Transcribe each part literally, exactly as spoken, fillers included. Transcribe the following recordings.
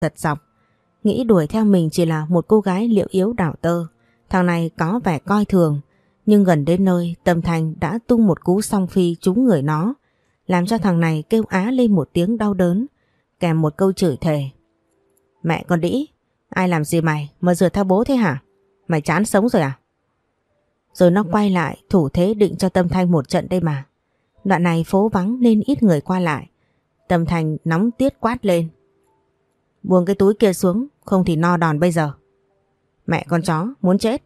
giật dọc. Nghĩ đuổi theo mình chỉ là một cô gái liệu yếu đảo tơ. Thằng này có vẻ coi thường. Nhưng gần đến nơi, Tâm Thanh đã tung một cú song phi trúng người nó, làm cho thằng này kêu á lên một tiếng đau đớn, kèm một câu chửi thề. Mẹ con đĩ, ai làm gì mày mà rượt theo bố thế hả? Mày chán sống rồi à? Rồi nó quay lại thủ thế định cho Tâm Thanh một trận đây mà. Đoạn này phố vắng nên ít người qua lại. Tâm Thanh nóng tiết quát lên. Buông cái túi kia xuống, không thì no đòn bây giờ. Mẹ con chó, muốn chết.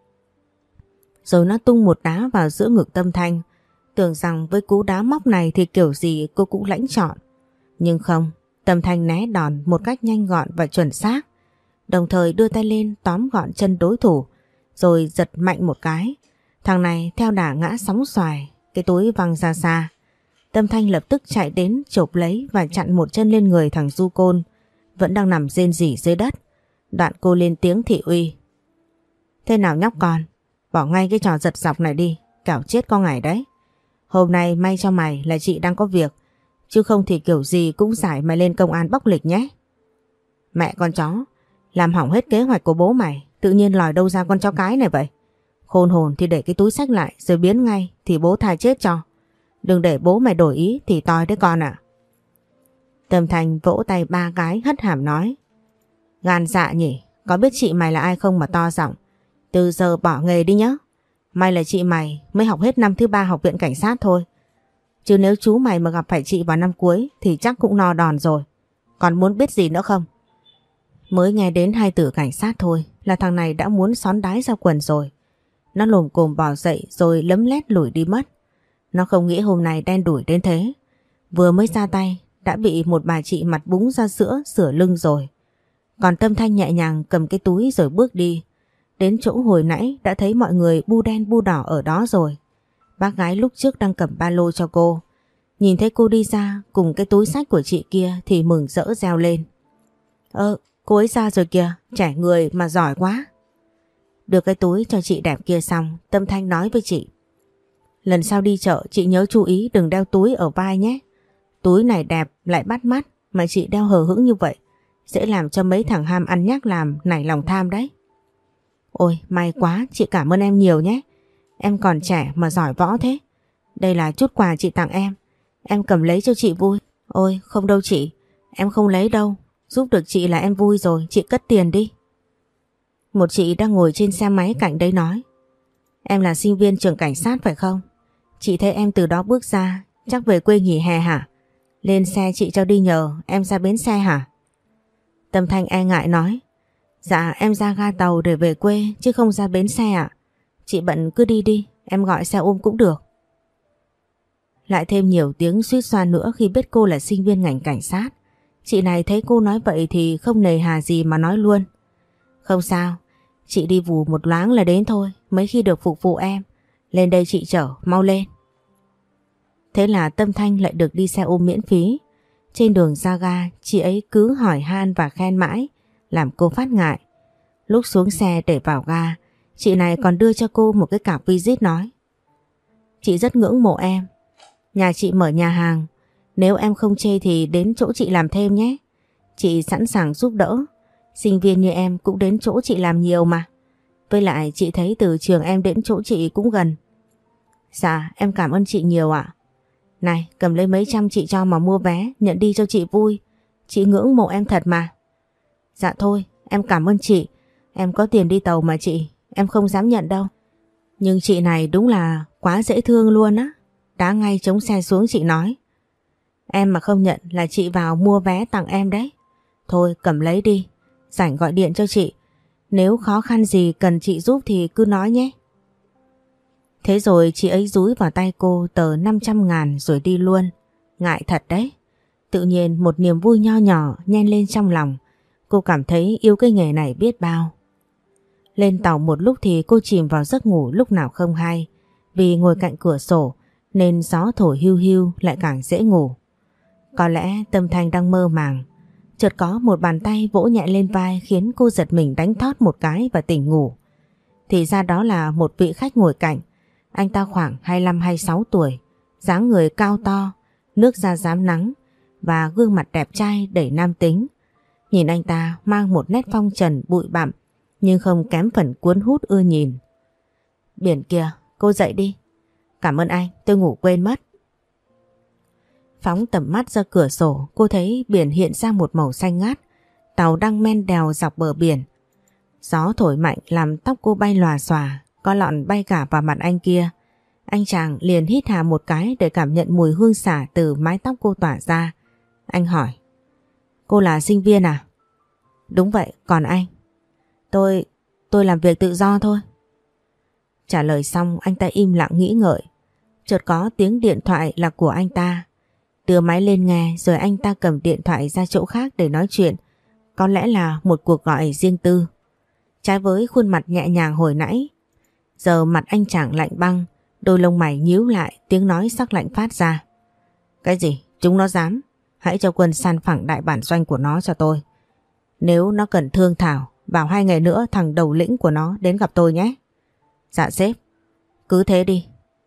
Rồi nó tung một đá vào giữa ngực Tâm Thanh, tưởng rằng với cú đá móc này thì kiểu gì cô cũng lãnh trọn. Nhưng không, Tâm Thanh né đòn một cách nhanh gọn và chuẩn xác, đồng thời đưa tay lên tóm gọn chân đối thủ, rồi giật mạnh một cái. Thằng này theo đà ngã sóng xoài, cái túi văng ra xa. Tâm Thanh lập tức chạy đến chộp lấy và chặn một chân lên người thằng Du Côn, vẫn đang nằm rên rỉ dưới đất. Đoạn cô lên tiếng thị uy. Thế nào nhóc con, bỏ ngay cái trò giật dọc này đi, kẻo chết có ngày đấy. Hôm nay may cho mày là chị đang có việc, chứ không thì kiểu gì cũng giải mày lên công an bóc lịch nhé. Mẹ con chó, làm hỏng hết kế hoạch của bố mày, tự nhiên lòi đâu ra con chó cái này vậy? Khôn hồn thì để cái túi xách lại rồi biến ngay thì bố tha chết cho. Đừng để bố mày đổi ý thì toi đấy con ạ. Tâm Thanh vỗ tay ba cái hất hàm nói. Gan dạ nhỉ, có biết chị mày là ai không mà to giọng. Từ giờ bỏ nghề đi nhá. May là chị mày mới học hết năm thứ ba học viện cảnh sát thôi. Chứ nếu chú mày mà gặp phải chị vào năm cuối thì chắc cũng no đòn rồi. Còn muốn biết gì nữa không? Mới nghe đến hai từ cảnh sát thôi là thằng này đã muốn xón đái ra quần rồi. Nó lồm cồm bò dậy rồi lấm lét lủi đi mất. Nó không nghĩ hôm nay đen đủi đến thế. Vừa mới ra tay đã bị một bà chị mặt búng ra sữa sửa lưng rồi. Còn Tâm Thanh nhẹ nhàng cầm cái túi rồi bước đi. Đến chỗ hồi nãy đã thấy mọi người bu đen bu đỏ ở đó rồi. Bác gái lúc trước đang cầm ba lô cho cô. Nhìn thấy cô đi ra cùng cái túi xách của chị kia thì mừng rỡ reo lên. Ơ, cô ấy ra rồi kìa, trẻ người mà giỏi quá. Đưa cái túi cho chị đẹp kia xong, Tâm Thanh nói với chị. Lần sau đi chợ chị nhớ chú ý đừng đeo túi ở vai nhé. Túi này đẹp lại bắt mắt mà chị đeo hờ hững như vậy sẽ làm cho mấy thằng ham ăn nhắc làm nảy lòng tham đấy. Ôi may quá, chị cảm ơn em nhiều nhé. Em còn trẻ mà giỏi võ thế. Đây là chút quà chị tặng em. Em cầm lấy cho chị vui. Ôi không đâu chị, em không lấy đâu. Giúp được chị là em vui rồi, chị cất tiền đi. Một chị đang ngồi trên xe máy cạnh đấy nói. Em là sinh viên trường cảnh sát phải không? Chị thấy em từ đó bước ra, chắc về quê nghỉ hè hả? Lên xe chị cho đi nhờ, em ra bến xe hả? Tâm Thanh e ngại nói. Dạ em ra ga tàu để về quê chứ không ra bến xe ạ. Chị bận cứ đi đi, em gọi xe ôm cũng được. Lại thêm nhiều tiếng suýt xoa nữa khi biết cô là sinh viên ngành cảnh sát. Chị này thấy cô nói vậy thì không nề hà gì mà nói luôn. Không sao, chị đi vù một loáng là đến thôi, mấy khi được phục vụ em. Lên đây chị chở, mau lên. Thế là Tâm Thanh lại được đi xe ôm miễn phí. Trên đường ra ga, chị ấy cứ hỏi han và khen mãi, làm cô phát ngại. Lúc xuống xe để vào ga, chị này còn đưa cho cô một cái card visit nói. Chị rất ngưỡng mộ em. Nhà chị mở nhà hàng, nếu em không chê thì đến chỗ chị làm thêm nhé. Chị sẵn sàng giúp đỡ. Sinh viên như em cũng đến chỗ chị làm nhiều mà. Với lại chị thấy từ trường em đến chỗ chị cũng gần. Dạ em cảm ơn chị nhiều ạ. Này cầm lấy mấy trăm chị cho mà mua vé, nhận đi cho chị vui. Chị ngưỡng mộ em thật mà. Dạ thôi em cảm ơn chị. Em có tiền đi tàu mà chị, em không dám nhận đâu. Nhưng chị này đúng là quá dễ thương luôn á. Đá ngay chống xe xuống chị nói. Em mà không nhận là chị vào mua vé tặng em đấy. Thôi cầm lấy đi, rảnh gọi điện cho chị. Nếu khó khăn gì cần chị giúp thì cứ nói nhé. Thế rồi chị ấy dúi vào tay cô tờ năm trăm ngàn rồi đi luôn. Ngại thật đấy. Tự nhiên một niềm vui nho nhỏ nhen lên trong lòng. Cô cảm thấy yêu cái nghề này biết bao. Lên tàu một lúc thì cô chìm vào giấc ngủ lúc nào không hay. Vì ngồi cạnh cửa sổ nên gió thổi hiu hiu lại càng dễ ngủ. Có lẽ Tâm Thanh đang mơ màng. Chợt có một bàn tay vỗ nhẹ lên vai khiến cô giật mình đánh thót một cái và tỉnh ngủ. Thì ra đó là một vị khách ngồi cạnh. Anh ta khoảng hai mươi lăm hai mươi sáu tuổi, dáng người cao to, nước da rám nắng và gương mặt đẹp trai đầy nam tính. Nhìn anh ta mang một nét phong trần bụi bặm nhưng không kém phần cuốn hút ưa nhìn. Biển kìa, cô dậy đi. Cảm ơn anh, tôi ngủ quên mất. Phóng tầm mắt ra cửa sổ, cô thấy biển hiện ra một màu xanh ngát. Tàu đang men đèo dọc bờ biển. Gió thổi mạnh làm tóc cô bay lòa xòa, có lọn bay cả vào mặt anh kia. Anh chàng liền hít hà một cái để cảm nhận mùi hương xả từ mái tóc cô tỏa ra. Anh hỏi, cô là sinh viên à? Đúng vậy, còn anh? Tôi, tôi làm việc tự do thôi. Trả lời xong anh ta im lặng nghĩ ngợi. Chợt có tiếng điện thoại là của anh ta. Đưa máy lên nghe rồi anh ta cầm điện thoại ra chỗ khác để nói chuyện. Có lẽ là một cuộc gọi riêng tư. Trái với khuôn mặt nhẹ nhàng hồi nãy, giờ mặt anh chàng lạnh băng, đôi lông mày nhíu lại, tiếng nói sắc lạnh phát ra. Cái gì? Chúng nó dám? Hãy cho quân san phẳng đại bản doanh của nó cho tôi. Nếu nó cần thương thảo, bảo hai ngày nữa thằng đầu lĩnh của nó đến gặp tôi nhé. Dạ sếp. Cứ thế đi.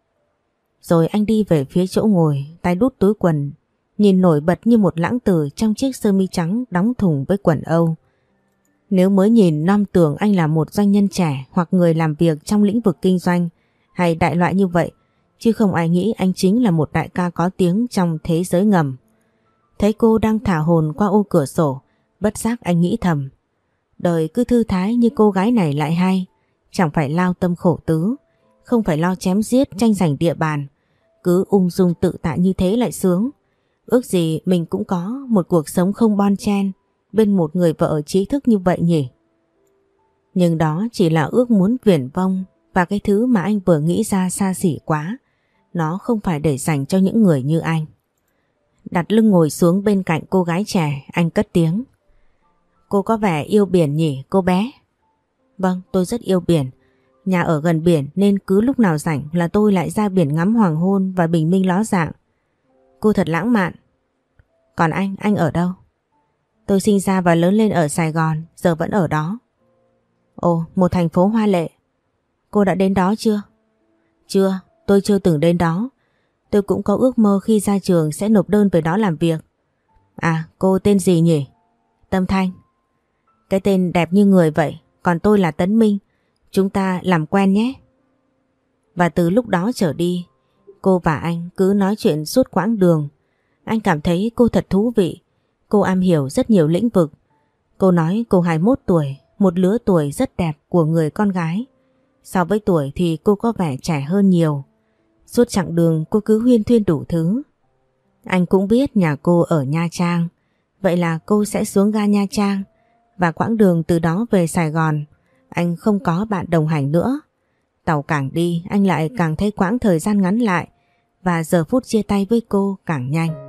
Rồi anh đi về phía chỗ ngồi, tay đút túi quần, nhìn nổi bật như một lãng tử trong chiếc sơ mi trắng đóng thùng với quần Âu. Nếu mới nhìn non tưởng anh là một doanh nhân trẻ hoặc người làm việc trong lĩnh vực kinh doanh hay đại loại như vậy, chứ không ai nghĩ anh chính là một đại ca có tiếng trong thế giới ngầm. Thấy cô đang thả hồn qua ô cửa sổ, bất giác anh nghĩ thầm. Đời cứ thư thái như cô gái này lại hay, chẳng phải lao tâm khổ tứ, không phải lo chém giết tranh giành địa bàn, cứ ung dung tự tại như thế lại sướng. Ước gì mình cũng có một cuộc sống không bon chen bên một người vợ trí thức như vậy nhỉ. Nhưng đó chỉ là ước muốn viển vông, và cái thứ mà anh vừa nghĩ ra xa xỉ quá. Nó không phải để dành cho những người như anh. Đặt lưng ngồi xuống bên cạnh cô gái trẻ, anh cất tiếng. Cô có vẻ yêu biển nhỉ cô bé? Vâng, tôi rất yêu biển. Nhà ở gần biển nên cứ lúc nào rảnh là tôi lại ra biển ngắm hoàng hôn và bình minh ló dạng. Cô thật lãng mạn. Còn anh, anh ở đâu? Tôi sinh ra và lớn lên ở Sài Gòn, giờ vẫn ở đó. Ồ, một thành phố hoa lệ. Cô đã đến đó chưa? Chưa, tôi chưa từng đến đó. Tôi cũng có ước mơ khi ra trường sẽ nộp đơn về đó làm việc. À, cô tên gì nhỉ? Tâm Thanh. Cái tên đẹp như người vậy, còn tôi là Tấn Minh. Chúng ta làm quen nhé. Và từ lúc đó trở đi, cô và anh cứ nói chuyện suốt quãng đường. Anh cảm thấy cô thật thú vị. Cô am hiểu rất nhiều lĩnh vực. Cô nói cô hai mươi mốt tuổi, một lứa tuổi rất đẹp của người con gái. So với tuổi thì cô có vẻ trẻ hơn nhiều. Suốt chặng đường cô cứ huyên thuyên đủ thứ. Anh cũng biết nhà cô ở Nha Trang. Vậy là cô sẽ xuống ga Nha Trang. Và quãng đường từ đó về Sài Gòn, anh không có bạn đồng hành nữa. Tàu càng đi anh lại càng thấy quãng thời gian ngắn lại. Và giờ phút chia tay với cô càng nhanh.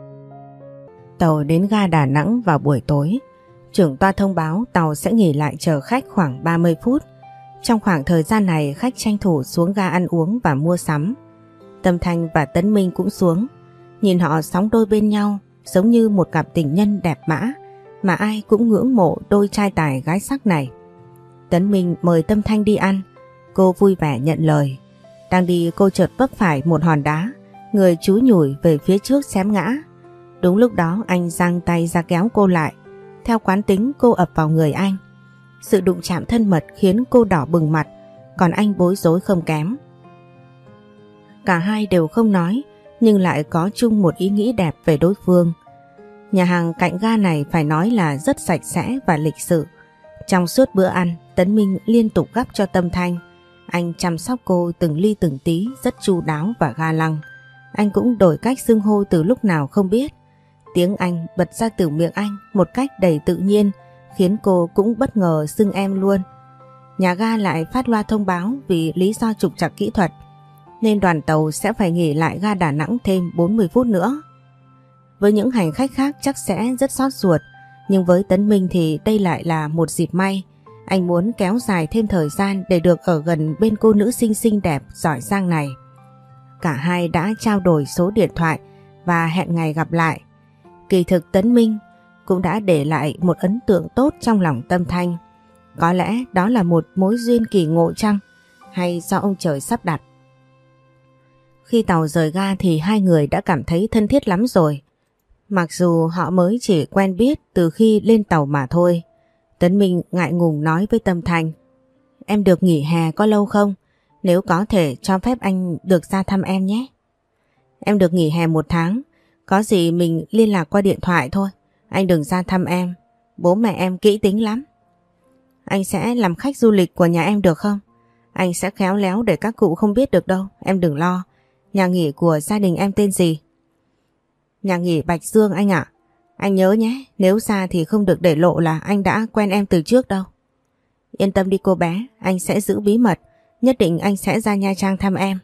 Tàu đến ga Đà Nẵng vào buổi tối. Trưởng toa thông báo tàu sẽ nghỉ lại chờ khách khoảng ba mươi phút. Trong khoảng thời gian này khách tranh thủ xuống ga ăn uống và mua sắm. Tâm Thanh và Tấn Minh cũng xuống. Nhìn họ sóng đôi bên nhau giống như một cặp tình nhân đẹp mã mà ai cũng ngưỡng mộ đôi trai tài gái sắc này. Tấn Minh mời Tâm Thanh đi ăn. Cô vui vẻ nhận lời. Đang đi cô chợt vấp phải một hòn đá. Người chúi nhủi về phía trước xém ngã. Đúng lúc đó anh giang tay ra kéo cô lại. Theo quán tính cô ập vào người anh. Sự đụng chạm thân mật khiến cô đỏ bừng mặt, còn anh bối rối không kém. Cả hai đều không nói, nhưng lại có chung một ý nghĩ đẹp về đối phương. Nhà hàng cạnh ga này phải nói là rất sạch sẽ và lịch sự. Trong suốt bữa ăn, Tấn Minh liên tục gắp cho Tâm Thanh. Anh chăm sóc cô từng ly từng tí rất chu đáo và ga lăng. Anh cũng đổi cách xưng hô từ lúc nào không biết. Tiếng Anh bật ra từ miệng anh một cách đầy tự nhiên, khiến cô cũng bất ngờ xưng em luôn. Nhà ga lại phát loa thông báo vì lý do trục trặc kỹ thuật, nên đoàn tàu sẽ phải nghỉ lại ga Đà Nẵng thêm bốn mươi phút nữa. Với những hành khách khác chắc sẽ rất xót ruột, nhưng với Tấn Minh thì đây lại là một dịp may. Anh muốn kéo dài thêm thời gian để được ở gần bên cô nữ sinh xinh đẹp giỏi giang này. Cả hai đã trao đổi số điện thoại và hẹn ngày gặp lại. Kỳ thực Tấn Minh cũng đã để lại một ấn tượng tốt trong lòng Tâm Thanh. Có lẽ đó là một mối duyên kỳ ngộ chăng, hay do ông trời sắp đặt. Khi tàu rời ga thì hai người đã cảm thấy thân thiết lắm rồi. Mặc dù họ mới chỉ quen biết từ khi lên tàu mà thôi, Tấn Minh ngại ngùng nói với Tâm Thanh: Em được nghỉ hè có lâu không? Nếu có thể cho phép anh được ra thăm em nhé. Em được nghỉ hè một tháng, có gì mình liên lạc qua điện thoại thôi. Anh đừng ra thăm em, bố mẹ em kỹ tính lắm. Anh sẽ làm khách du lịch của nhà em được không? Anh sẽ khéo léo để các cụ không biết được đâu, em đừng lo. Nhà nghỉ của gia đình em tên gì? Nhà nghỉ Bạch Dương anh ạ. Anh nhớ nhé, nếu ra thì không được để lộ là anh đã quen em từ trước đâu. Yên tâm đi cô bé, anh sẽ giữ bí mật, nhất định anh sẽ ra Nha Trang thăm em.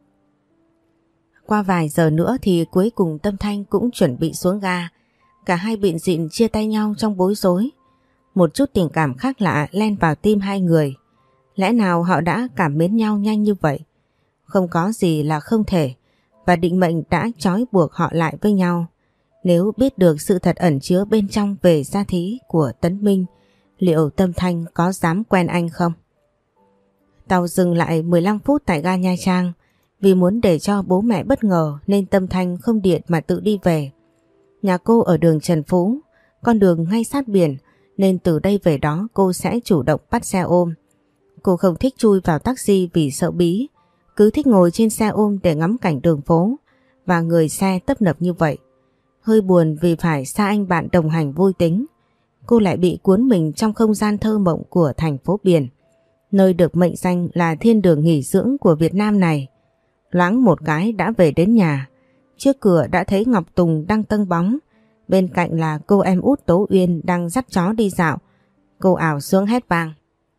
Qua vài giờ nữa thì cuối cùng Tâm Thanh cũng chuẩn bị xuống ga. Cả hai bịn dịn chia tay nhau trong bối rối. Một chút tình cảm khác lạ len vào tim hai người. Lẽ nào họ đã cảm mến nhau nhanh như vậy? Không có gì là không thể, và định mệnh đã trói buộc họ lại với nhau. Nếu biết được sự thật ẩn chứa bên trong về gia thí của Tấn Minh, liệu Tâm Thanh có dám quen anh không? Tàu dừng lại mười lăm phút tại ga Nha Trang. Vì muốn để cho bố mẹ bất ngờ nên Tâm Thanh không điện mà tự đi về. Nhà cô ở đường Trần Phú, con đường ngay sát biển, nên từ đây về đó cô sẽ chủ động bắt xe ôm. Cô không thích chui vào taxi vì sợ bí, cứ thích ngồi trên xe ôm để ngắm cảnh đường phố và người xe tấp nập như vậy. Hơi buồn vì phải xa anh bạn đồng hành vui tính, cô lại bị cuốn mình trong không gian thơ mộng của thành phố biển, nơi được mệnh danh là thiên đường nghỉ dưỡng của Việt Nam này. Loáng một cái đã về đến nhà, trước cửa đã thấy Ngọc Tùng đang tâng bóng, bên cạnh là cô em út Tố Uyên đang dắt chó đi dạo. Cô ảo xuống hét vang: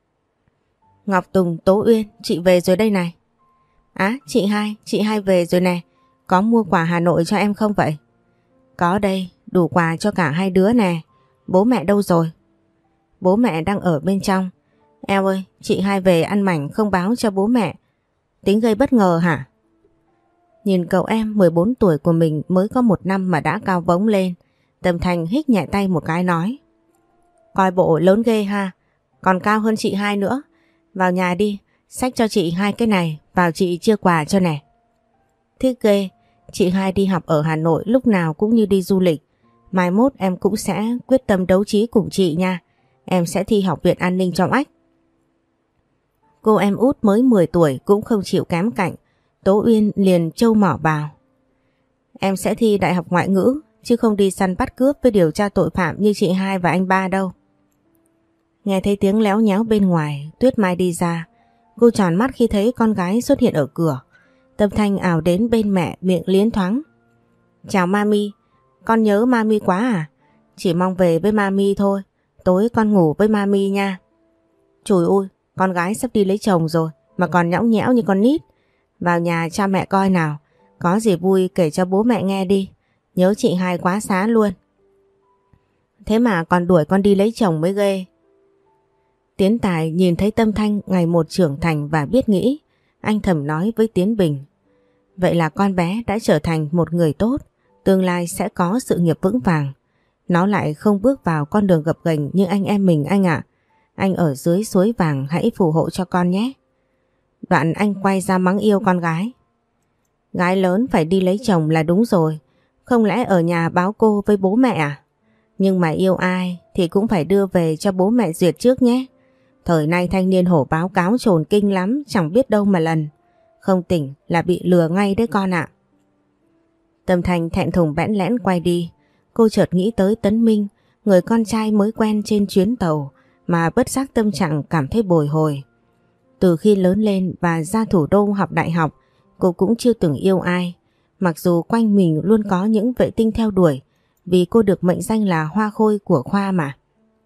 Ngọc Tùng, Tố Uyên, chị về rồi đây này. Á, chị hai, chị hai về rồi nè, có mua quà Hà Nội cho em không vậy? Có đây, đủ quà cho cả hai đứa nè. Bố mẹ đâu rồi? Bố mẹ đang ở bên trong. Eo ơi, chị hai về ăn mảnh không báo cho bố mẹ, tính gây bất ngờ hả? Nhìn cậu em mười bốn tuổi của mình mới có một năm mà đã cao vống lên, Tâm Thanh hít nhẹ tay một cái nói: Coi bộ lớn ghê ha, còn cao hơn chị hai nữa. Vào nhà đi, xách cho chị hai cái này, vào chị chia quà cho nè. Thích ghê, chị hai đi học ở Hà Nội lúc nào cũng như đi du lịch. Mai mốt em cũng sẽ quyết tâm đấu trí cùng chị nha. Em sẽ thi học viện an ninh trong ách. Cô em út mới mười tuổi cũng không chịu kém cạnh. Tố Uyên liền trâu mỏ vào: Em sẽ thi đại học ngoại ngữ, chứ không đi săn bắt cướp với điều tra tội phạm như chị hai và anh ba đâu. Nghe thấy tiếng léo nhéo bên ngoài, Tuyết Mai đi ra. Cô tròn mắt khi thấy con gái xuất hiện ở cửa. Tâm Thanh ào đến bên mẹ, miệng liến thoáng: Chào mami, con nhớ mami quá à? Chỉ mong về với mami thôi, tối con ngủ với mami nha. Trời ơi, con gái sắp đi lấy chồng rồi mà còn nhõng nhẽo như con nít. Vào nhà cha mẹ coi nào, có gì vui kể cho bố mẹ nghe đi, nhớ chị hai quá xá luôn. Thế mà còn đuổi con đi lấy chồng mới ghê. Tiến Tài nhìn thấy Tâm Thanh ngày một trưởng thành và biết nghĩ, anh thầm nói với Tiến Bình: Vậy là con bé đã trở thành một người tốt, tương lai sẽ có sự nghiệp vững vàng. Nó lại không bước vào con đường gập ghềnh như anh em mình anh ạ. Anh ở dưới suối vàng hãy phù hộ cho con nhé. Đoạn anh quay ra mắng yêu con gái: Gái lớn phải đi lấy chồng là đúng rồi, không lẽ ở nhà báo cô với bố mẹ à? Nhưng mà yêu ai thì cũng phải đưa về cho bố mẹ duyệt trước nhé. Thời nay thanh niên hổ báo cáo trồn kinh lắm, chẳng biết đâu mà lần. Không tỉnh là bị lừa ngay đấy con ạ. Tâm Thanh thẹn thùng bẽn lẽn quay đi. Cô chợt nghĩ tới Tấn Minh, người con trai mới quen trên chuyến tàu, mà bất giác tâm trạng cảm thấy bồi hồi. Từ khi lớn lên và ra thủ đô học đại học, cô cũng chưa từng yêu ai. Mặc dù quanh mình luôn có những vệ tinh theo đuổi, vì cô được mệnh danh là hoa khôi của khoa mà.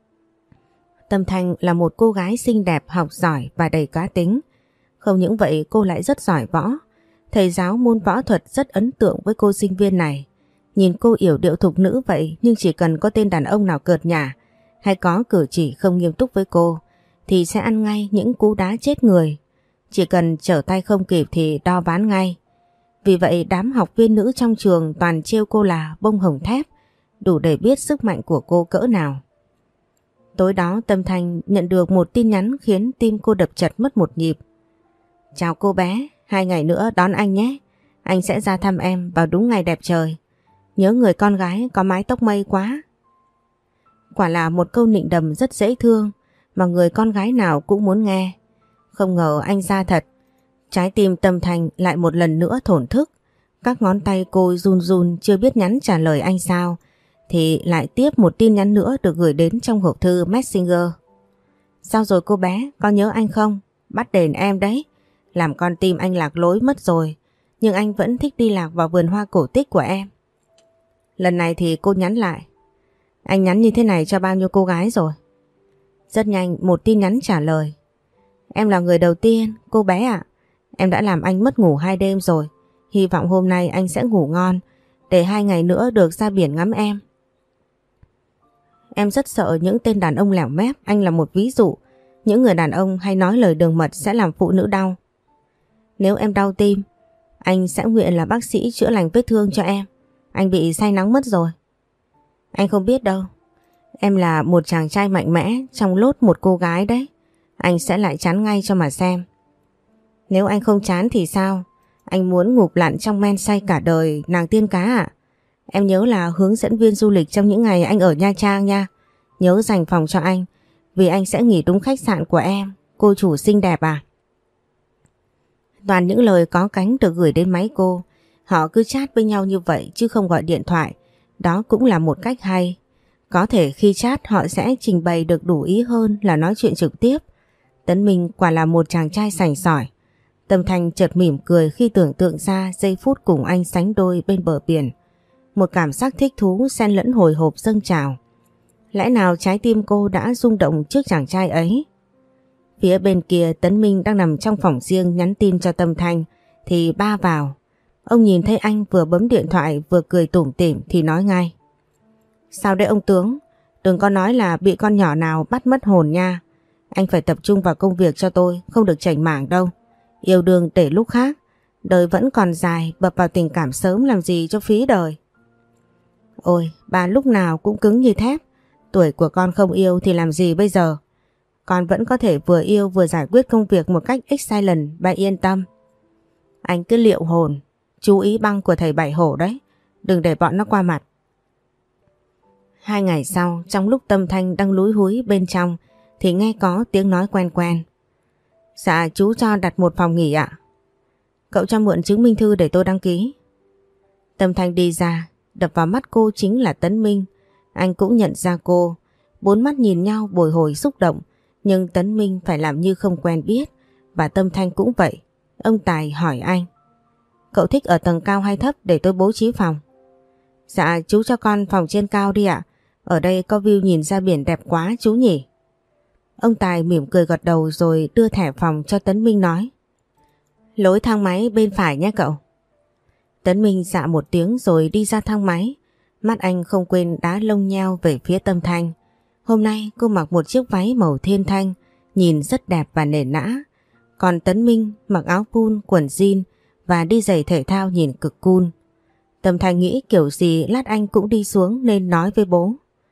Tâm Thanh là một cô gái xinh đẹp, học giỏi và đầy cá tính. Không những vậy cô lại rất giỏi võ. Thầy giáo môn võ thuật rất ấn tượng với cô sinh viên này. Nhìn cô yểu điệu thục nữ vậy, nhưng chỉ cần có tên đàn ông nào cợt nhả hay có cử chỉ không nghiêm túc với cô thì sẽ ăn ngay những cú đá chết người. Chỉ cần trở tay không kịp thì đo ván ngay. Vì vậy đám học viên nữ trong trường toàn trêu cô là bông hồng thép, đủ để biết sức mạnh của cô cỡ nào. Tối đó Tâm Thanh nhận được một tin nhắn khiến tim cô đập chật mất một nhịp. Chào cô bé, hai ngày nữa đón anh nhé. Anh sẽ ra thăm em vào đúng ngày đẹp trời. nhớ người con gái có mái tóc mây quá. Quả là một câu nịnh đầm rất dễ thương mà người con gái nào cũng muốn nghe. Không ngờ anh ra thật. Trái tim Tâm Thanh lại một lần nữa thổn thức. Các ngón tay cô run run chưa biết nhắn trả lời anh sao thì lại tiếp một tin nhắn nữa được gửi đến trong hộp thư Messenger. Sao rồi cô bé, có nhớ anh không? Bắt đền em đấy. Làm con tim anh lạc lối mất rồi. Nhưng anh vẫn thích đi lạc vào vườn hoa cổ tích của em. Lần này thì cô nhắn lại. Anh nhắn như thế này cho bao nhiêu cô gái rồi? Rất nhanh một tin nhắn trả lời. Em là người đầu tiên, cô bé ạ. Em đã làm anh mất ngủ hai đêm rồi. Hy vọng hôm nay anh sẽ ngủ ngon để hai ngày nữa được ra biển ngắm em. Em rất sợ những tên đàn ông lẻo mép, anh là một ví dụ. Những người đàn ông hay nói lời đường mật sẽ làm phụ nữ đau. Nếu em đau tim, anh sẽ nguyện là bác sĩ chữa lành vết thương cho em. Anh bị say nắng mất rồi. Anh không biết đâu. Em là một chàng trai mạnh mẽ trong lốt một cô gái đấy. Anh sẽ lại chán ngay cho mà xem. Nếu anh không chán thì sao? Anh muốn ngụp lặn trong men say cả đời nàng tiên cá à? Em nhớ là hướng dẫn viên du lịch trong những ngày anh ở Nha Trang nha. Nhớ dành phòng cho anh, vì anh sẽ nghỉ đúng khách sạn của em. Cô chủ xinh đẹp à? Toàn những lời có cánh được gửi đến máy cô. Họ cứ chat với nhau như vậy chứ không gọi điện thoại. Đó cũng là một cách hay. Có thể khi chat họ sẽ trình bày được đủ ý hơn là nói chuyện trực tiếp. Tấn Minh quả là một chàng trai sành sỏi. Tâm Thanh chợt mỉm cười khi tưởng tượng ra giây phút cùng anh sánh đôi bên bờ biển. Một cảm giác thích thú xen lẫn hồi hộp dâng trào. Lẽ nào trái tim cô đã rung động trước chàng trai ấy? Phía bên kia Tấn Minh đang nằm trong phòng riêng nhắn tin cho Tâm Thanh thì ba vào. Ông nhìn thấy anh vừa bấm điện thoại vừa cười tủm tỉm thì nói ngay. Sao đấy ông tướng? Đừng có nói là bị con nhỏ nào bắt mất hồn nha. Anh phải tập trung vào công việc cho tôi, không được chảnh mảng đâu. Yêu đương để lúc khác. Đời vẫn còn dài, bập vào tình cảm sớm làm gì cho phí đời. Ôi, bà lúc nào cũng cứng như thép. Tuổi của con không yêu thì làm gì bây giờ? Con vẫn có thể vừa yêu vừa giải quyết công việc một cách excellent, bà yên tâm. Anh cứ liệu hồn, chú ý băng của thầy Bảy Hổ đấy. Đừng để bọn nó qua mặt. Hai ngày sau, trong lúc Tâm Thanh đang lúi húi bên trong thì nghe có tiếng nói quen quen. Dạ chú cho đặt một phòng nghỉ ạ. Cậu cho mượn chứng minh thư để tôi đăng ký. Tâm Thanh đi ra, đập vào mắt cô chính là Tấn Minh. Anh cũng nhận ra cô. Bốn mắt nhìn nhau bồi hồi xúc động. Nhưng Tấn Minh phải làm như không quen biết. Và Tâm Thanh cũng vậy. Ông Tài hỏi anh. Cậu thích ở tầng cao hay thấp để tôi bố trí phòng? Dạ chú cho con phòng trên cao đi ạ. Ở đây có view nhìn ra biển đẹp quá chú nhỉ. Ông Tài mỉm cười gật đầu rồi đưa thẻ phòng cho Tấn Minh nói. Lối thang máy bên phải nhé cậu. Tấn Minh dạ một tiếng rồi đi ra thang máy. Mắt anh không quên đá lông nheo về phía Tâm Thanh. Hôm nay cô mặc một chiếc váy màu thiên thanh, nhìn rất đẹp và nền nã. Còn Tấn Minh mặc áo pun, quần jean và đi giày thể thao nhìn cực cool. Tâm Thanh nghĩ kiểu gì lát anh cũng đi xuống nên nói với bố.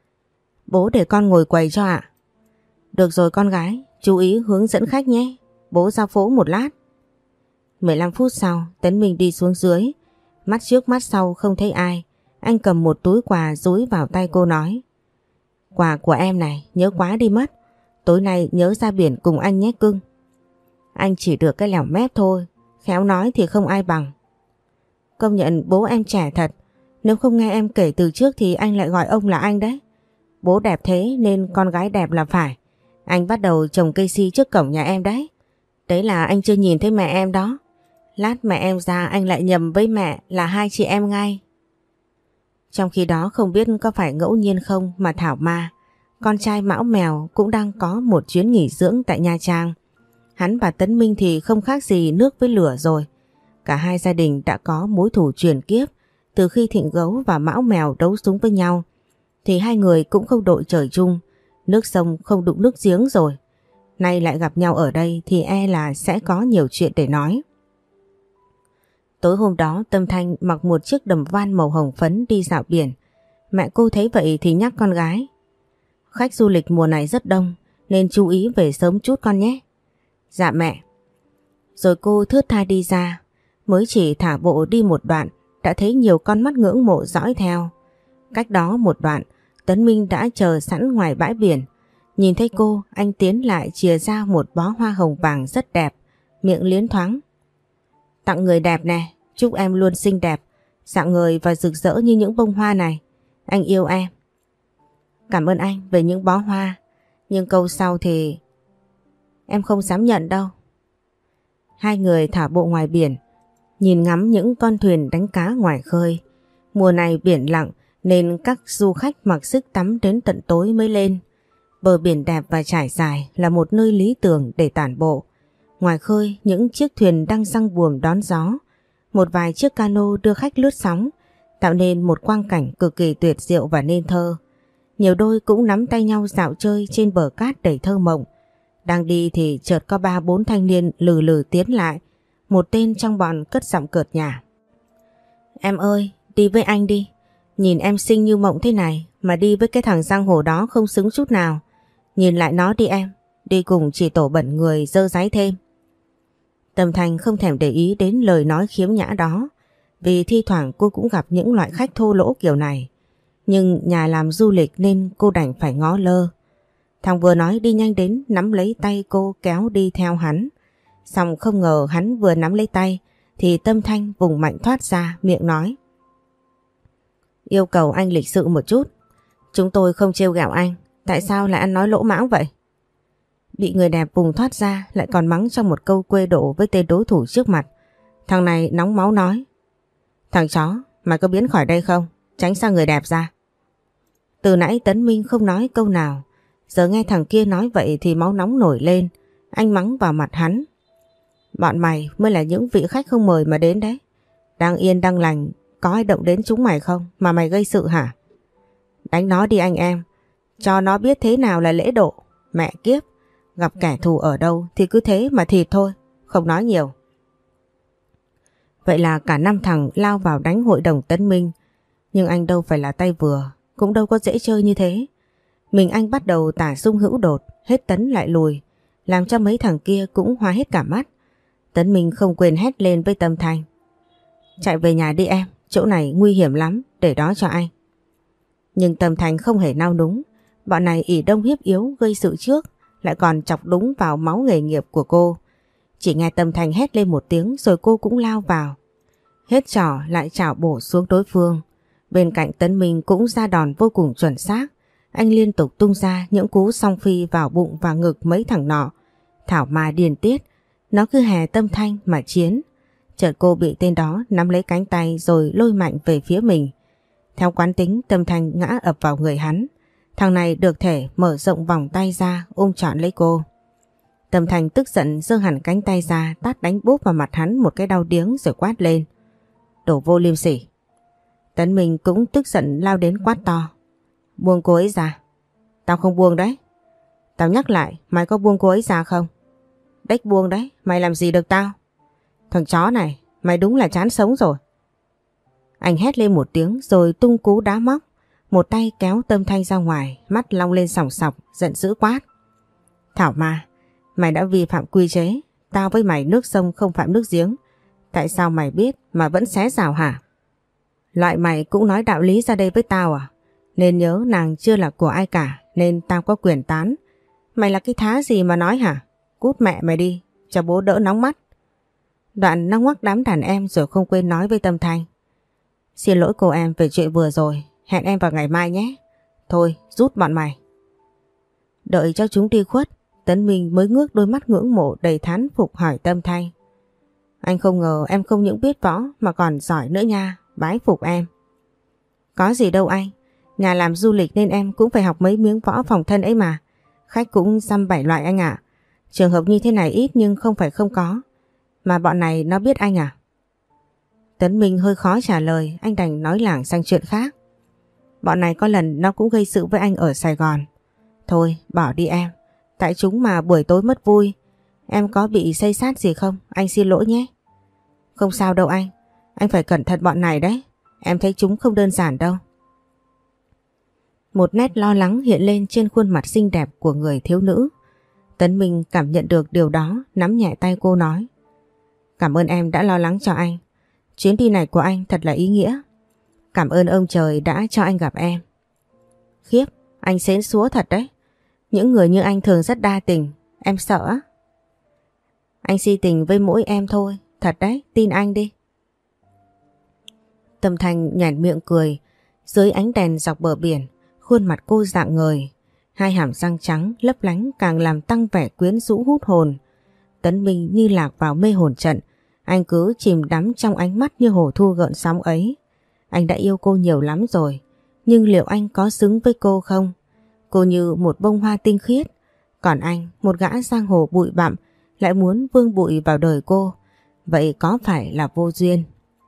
Bố để con ngồi quầy cho ạ. Được rồi con gái, chú ý hướng dẫn khách nhé. Bố ra phố một lát. mười lăm phút sau, Tấn Minh đi xuống dưới. Mắt trước mắt sau không thấy ai. Anh cầm một túi quà dúi vào tay cô nói. Quà của em này, nhớ quá đi mất. Tối nay nhớ ra biển cùng anh nhé cưng. Anh chỉ được cái lẻo mép thôi. Khéo nói thì không ai bằng. Công nhận bố em trẻ thật. Nếu không nghe em kể từ trước thì anh lại gọi ông là anh đấy. Bố đẹp thế nên con gái đẹp là phải. Anh bắt đầu trồng cây si trước cổng nhà em đấy. Đấy là anh chưa nhìn thấy mẹ em đó. Lát mẹ em ra anh lại nhầm với mẹ là hai chị em ngay. Trong khi đó không biết có phải ngẫu nhiên không mà Thảo Ma, con trai Mão Mèo cũng đang có một chuyến nghỉ dưỡng tại Nha Trang. Hắn và Tấn Minh thì không khác gì nước với lửa rồi. Cả hai gia đình đã có mối thù truyền kiếp. Từ khi Thịnh Gấu và Mão Mèo đấu súng với nhau thì hai người cũng không đội trời chung. Nước sông không đụng nước giếng rồi. Nay lại gặp nhau ở đây thì e là sẽ có nhiều chuyện để nói. Tối hôm đó Tâm Thanh mặc một chiếc đầm van màu hồng phấn đi dạo biển. Mẹ cô thấy vậy thì nhắc con gái. Khách du lịch mùa này rất đông nên chú ý về sớm chút con nhé. Dạ mẹ. Rồi cô thướt tha đi ra. Mới chỉ thả bộ đi một đoạn đã thấy nhiều con mắt ngưỡng mộ dõi theo. Cách đó một đoạn, Tấn Minh đã chờ sẵn ngoài bãi biển. Nhìn thấy cô, anh tiến lại chìa ra một bó hoa hồng vàng rất đẹp, miệng liến thoáng. Tặng người đẹp nè, chúc em luôn xinh đẹp, rạng ngời và rực rỡ như những bông hoa này. Anh yêu em. Cảm ơn anh về những bó hoa, nhưng câu sau thì em không dám nhận đâu. Hai người thả bộ ngoài biển, nhìn ngắm những con thuyền đánh cá ngoài khơi. Mùa này biển lặng nên các du khách mặc sức tắm đến tận tối mới lên. Bờ biển đẹp và trải dài là một nơi lý tưởng để tản bộ. Ngoài khơi, những chiếc thuyền đang giăng buồm đón gió. Một vài chiếc cano đưa khách lướt sóng, tạo nên một quang cảnh cực kỳ tuyệt diệu và nên thơ. Nhiều đôi cũng nắm tay nhau dạo chơi trên bờ cát đầy thơ mộng. Đang đi thì chợt có ba bốn thanh niên lừ lừ tiến lại. Một tên trong bọn cất giọng cợt nhả. Em ơi, đi với anh đi. Nhìn em xinh như mộng thế này mà đi với cái thằng giang hồ đó không xứng chút nào. Nhìn lại nó đi em, đi cùng chỉ tổ bẩn người dơ dáy thêm. Tâm Thanh không thèm để ý đến lời nói khiếm nhã đó, vì thi thoảng cô cũng gặp những loại khách thô lỗ kiểu này. Nhưng nhà làm du lịch nên cô đành phải ngó lơ. Thằng vừa nói đi nhanh đến nắm lấy tay cô kéo đi theo hắn. Xong không ngờ hắn vừa nắm lấy tay thì Tâm Thanh vùng mạnh thoát ra, miệng nói. Yêu cầu anh lịch sự một chút. Chúng tôi không trêu ghẹo anh, tại sao lại ăn nói lỗ mãng vậy? Bị người đẹp vùng thoát ra lại còn mắng trong một câu quê độ với tên đối thủ trước mặt. Thằng này nóng máu nói. Thằng chó, mày có biến khỏi đây không? Tránh xa người đẹp ra. Từ nãy Tấn Minh không nói câu nào. Giờ nghe thằng kia nói vậy thì máu nóng nổi lên. Anh mắng vào mặt hắn. Bọn mày mới là những vị khách không mời mà đến đấy. Đang yên đang lành, có ai động đến chúng mày không mà mày gây sự hả? Đánh nó đi anh em, cho nó biết thế nào là lễ độ. Mẹ kiếp, gặp kẻ thù ở đâu thì cứ thế mà thịt thôi, không nói nhiều. Vậy là cả năm thằng lao vào đánh hội đồng Tấn Minh. Nhưng anh đâu phải là tay vừa, cũng đâu có dễ chơi như thế. Mình anh bắt đầu tả sung hữu đột, hết Tấn lại lùi, làm cho mấy thằng kia cũng hoa hết cả mắt. Tấn Minh không quên hét lên với Tâm Thanh. Chạy về nhà đi em, chỗ này nguy hiểm lắm, để đó cho anh. Nhưng Tâm Thanh không hề nao núng. Bọn này ỷ đông hiếp yếu gây sự trước, lại còn chọc đúng vào máu nghề nghiệp của cô. Chỉ nghe Tâm Thanh hét lên một tiếng rồi cô cũng lao vào. Hết trò lại chảo bổ xuống đối phương. Bên cạnh Tấn Minh cũng ra đòn vô cùng chuẩn xác. Anh liên tục tung ra những cú song phi vào bụng và ngực mấy thằng nọ. Thảo mà điên tiết, nó cứ hè Tâm Thanh mà chiến. Chợt cô bị tên đó nắm lấy cánh tay rồi lôi mạnh về phía mình. Theo quán tính, Tâm Thanh ngã ập vào người hắn. Thằng này được thể mở rộng vòng tay ra ôm trọn lấy cô. Tâm Thanh tức giận giơ hẳn cánh tay ra, tát đánh bốp vào mặt hắn một cái đau điếng rồi quát lên. Đổ vô liêm sỉ. Tấn Minh cũng tức giận lao đến quát to. Buông cô ấy ra. Tao không buông đấy. Tao nhắc lại, mày có buông cô ấy ra không? Đếch buông đấy, mày làm gì được tao? Thằng chó này, mày đúng là chán sống rồi. Anh hét lên một tiếng rồi tung cú đá móc. Một tay kéo Tâm Thanh ra ngoài, mắt long lên sòng sọc, giận dữ quát. Thảo mà, mày đã vi phạm quy chế. Tao với mày nước sông không phạm nước giếng. Tại sao mày biết mà vẫn xé rào hả? Loại mày cũng nói đạo lý ra đây với tao à? Nên nhớ nàng chưa là của ai cả, nên tao có quyền tán. Mày là cái thá gì mà nói hả? Cút mẹ mày đi, cho bố đỡ nóng mắt. Đoạn nó ngoắc đám đàn em rồi không quên nói với Tâm Thanh. Xin lỗi cô em về chuyện vừa rồi, hẹn em vào ngày mai nhé. Thôi, rút bọn mày. Đợi cho chúng đi khuất, Tấn Minh mới ngước đôi mắt ngưỡng mộ đầy thán phục hỏi Tâm Thanh. Anh không ngờ em không những biết võ mà còn giỏi nữa nha, bái phục em. Có gì đâu anh, nhà làm du lịch nên em cũng phải học mấy miếng võ phòng thân ấy mà. Khách cũng dăm bảy loại anh ạ. Trường hợp như thế này ít nhưng không phải không có. Mà bọn này nó biết anh à? Tấn Minh hơi khó trả lời, anh đành nói lảng sang chuyện khác. Bọn này có lần nó cũng gây sự với anh ở Sài Gòn. Thôi bỏ đi em, tại chúng mà buổi tối mất vui. Em có bị xây sát gì không? Anh xin lỗi nhé. Không sao đâu anh, anh phải cẩn thận bọn này đấy. Em thấy chúng không đơn giản đâu. Một nét lo lắng hiện lên trên khuôn mặt xinh đẹp của người thiếu nữ. Tấn Minh cảm nhận được điều đó, nắm nhẹ tay cô nói. Cảm ơn em đã lo lắng cho anh. Chuyến đi này của anh thật là ý nghĩa. Cảm ơn ông trời đã cho anh gặp em. Khiếp, anh xến xúa thật đấy. Những người như anh thường rất đa tình, em sợ á. Anh si tình với mỗi em thôi, thật đấy, tin anh đi. Tâm Thanh nhoẻn miệng cười, dưới ánh đèn dọc bờ biển, khuôn mặt cô rạng ngời, hai hàm răng trắng lấp lánh càng làm tăng vẻ quyến rũ hút hồn. Tấn Minh như lạc vào mê hồn trận, anh cứ chìm đắm trong ánh mắt như hồ thu gợn sóng ấy. Anh đã yêu cô nhiều lắm rồi, nhưng liệu anh có xứng với cô không? Cô như một bông hoa tinh khiết, còn anh, một gã giang hồ bụi bặm, lại muốn vương bụi vào đời cô. Vậy có phải là vô duyên?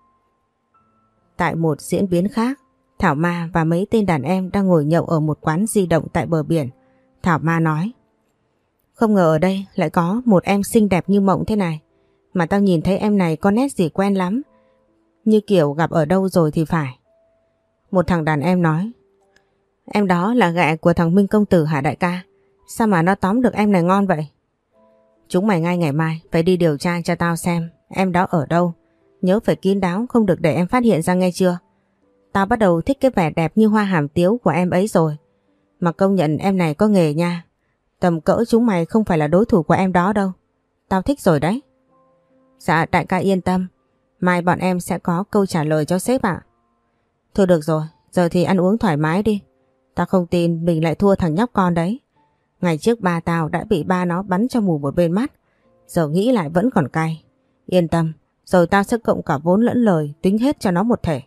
Tại một diễn biến khác, Thảo Ma và mấy tên đàn em đang ngồi nhậu ở một quán di động tại bờ biển. Thảo Ma nói: Không ngờ ở đây lại có một em xinh đẹp như mộng thế này. Mà tao nhìn thấy em này có nét gì quen lắm, như kiểu gặp ở đâu rồi thì phải. Một thằng đàn em nói: Em đó là ghẹ của thằng Minh công tử hả đại ca? Sao mà nó tóm được em này ngon vậy? Chúng mày ngay ngày mai phải đi điều tra cho tao xem em đó ở đâu. Nhớ phải kín đáo, không được để em phát hiện ra nghe chưa? Tao bắt đầu thích cái vẻ đẹp như hoa hàm tiếu của em ấy rồi. Mà công nhận em này có nghề nha. Tầm cỡ chúng mày không phải là đối thủ của em đó đâu. Tao thích rồi đấy. Dạ đại ca yên tâm, mai bọn em sẽ có câu trả lời cho sếp ạ. Thôi được rồi, giờ thì ăn uống thoải mái đi. Tao không tin mình lại thua thằng nhóc con đấy. Ngày trước ba tao đã bị ba nó bắn cho mù một bên mắt. Giờ nghĩ lại vẫn còn cay. Yên tâm, rồi tao sẽ cộng cả vốn lẫn lời tính hết cho nó một thể.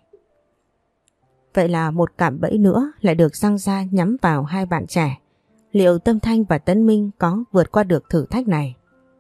Vậy là một cạm bẫy nữa lại được giăng ra nhắm vào hai bạn trẻ. Liệu Tâm Thanh và Tấn Minh có vượt qua được thử thách này?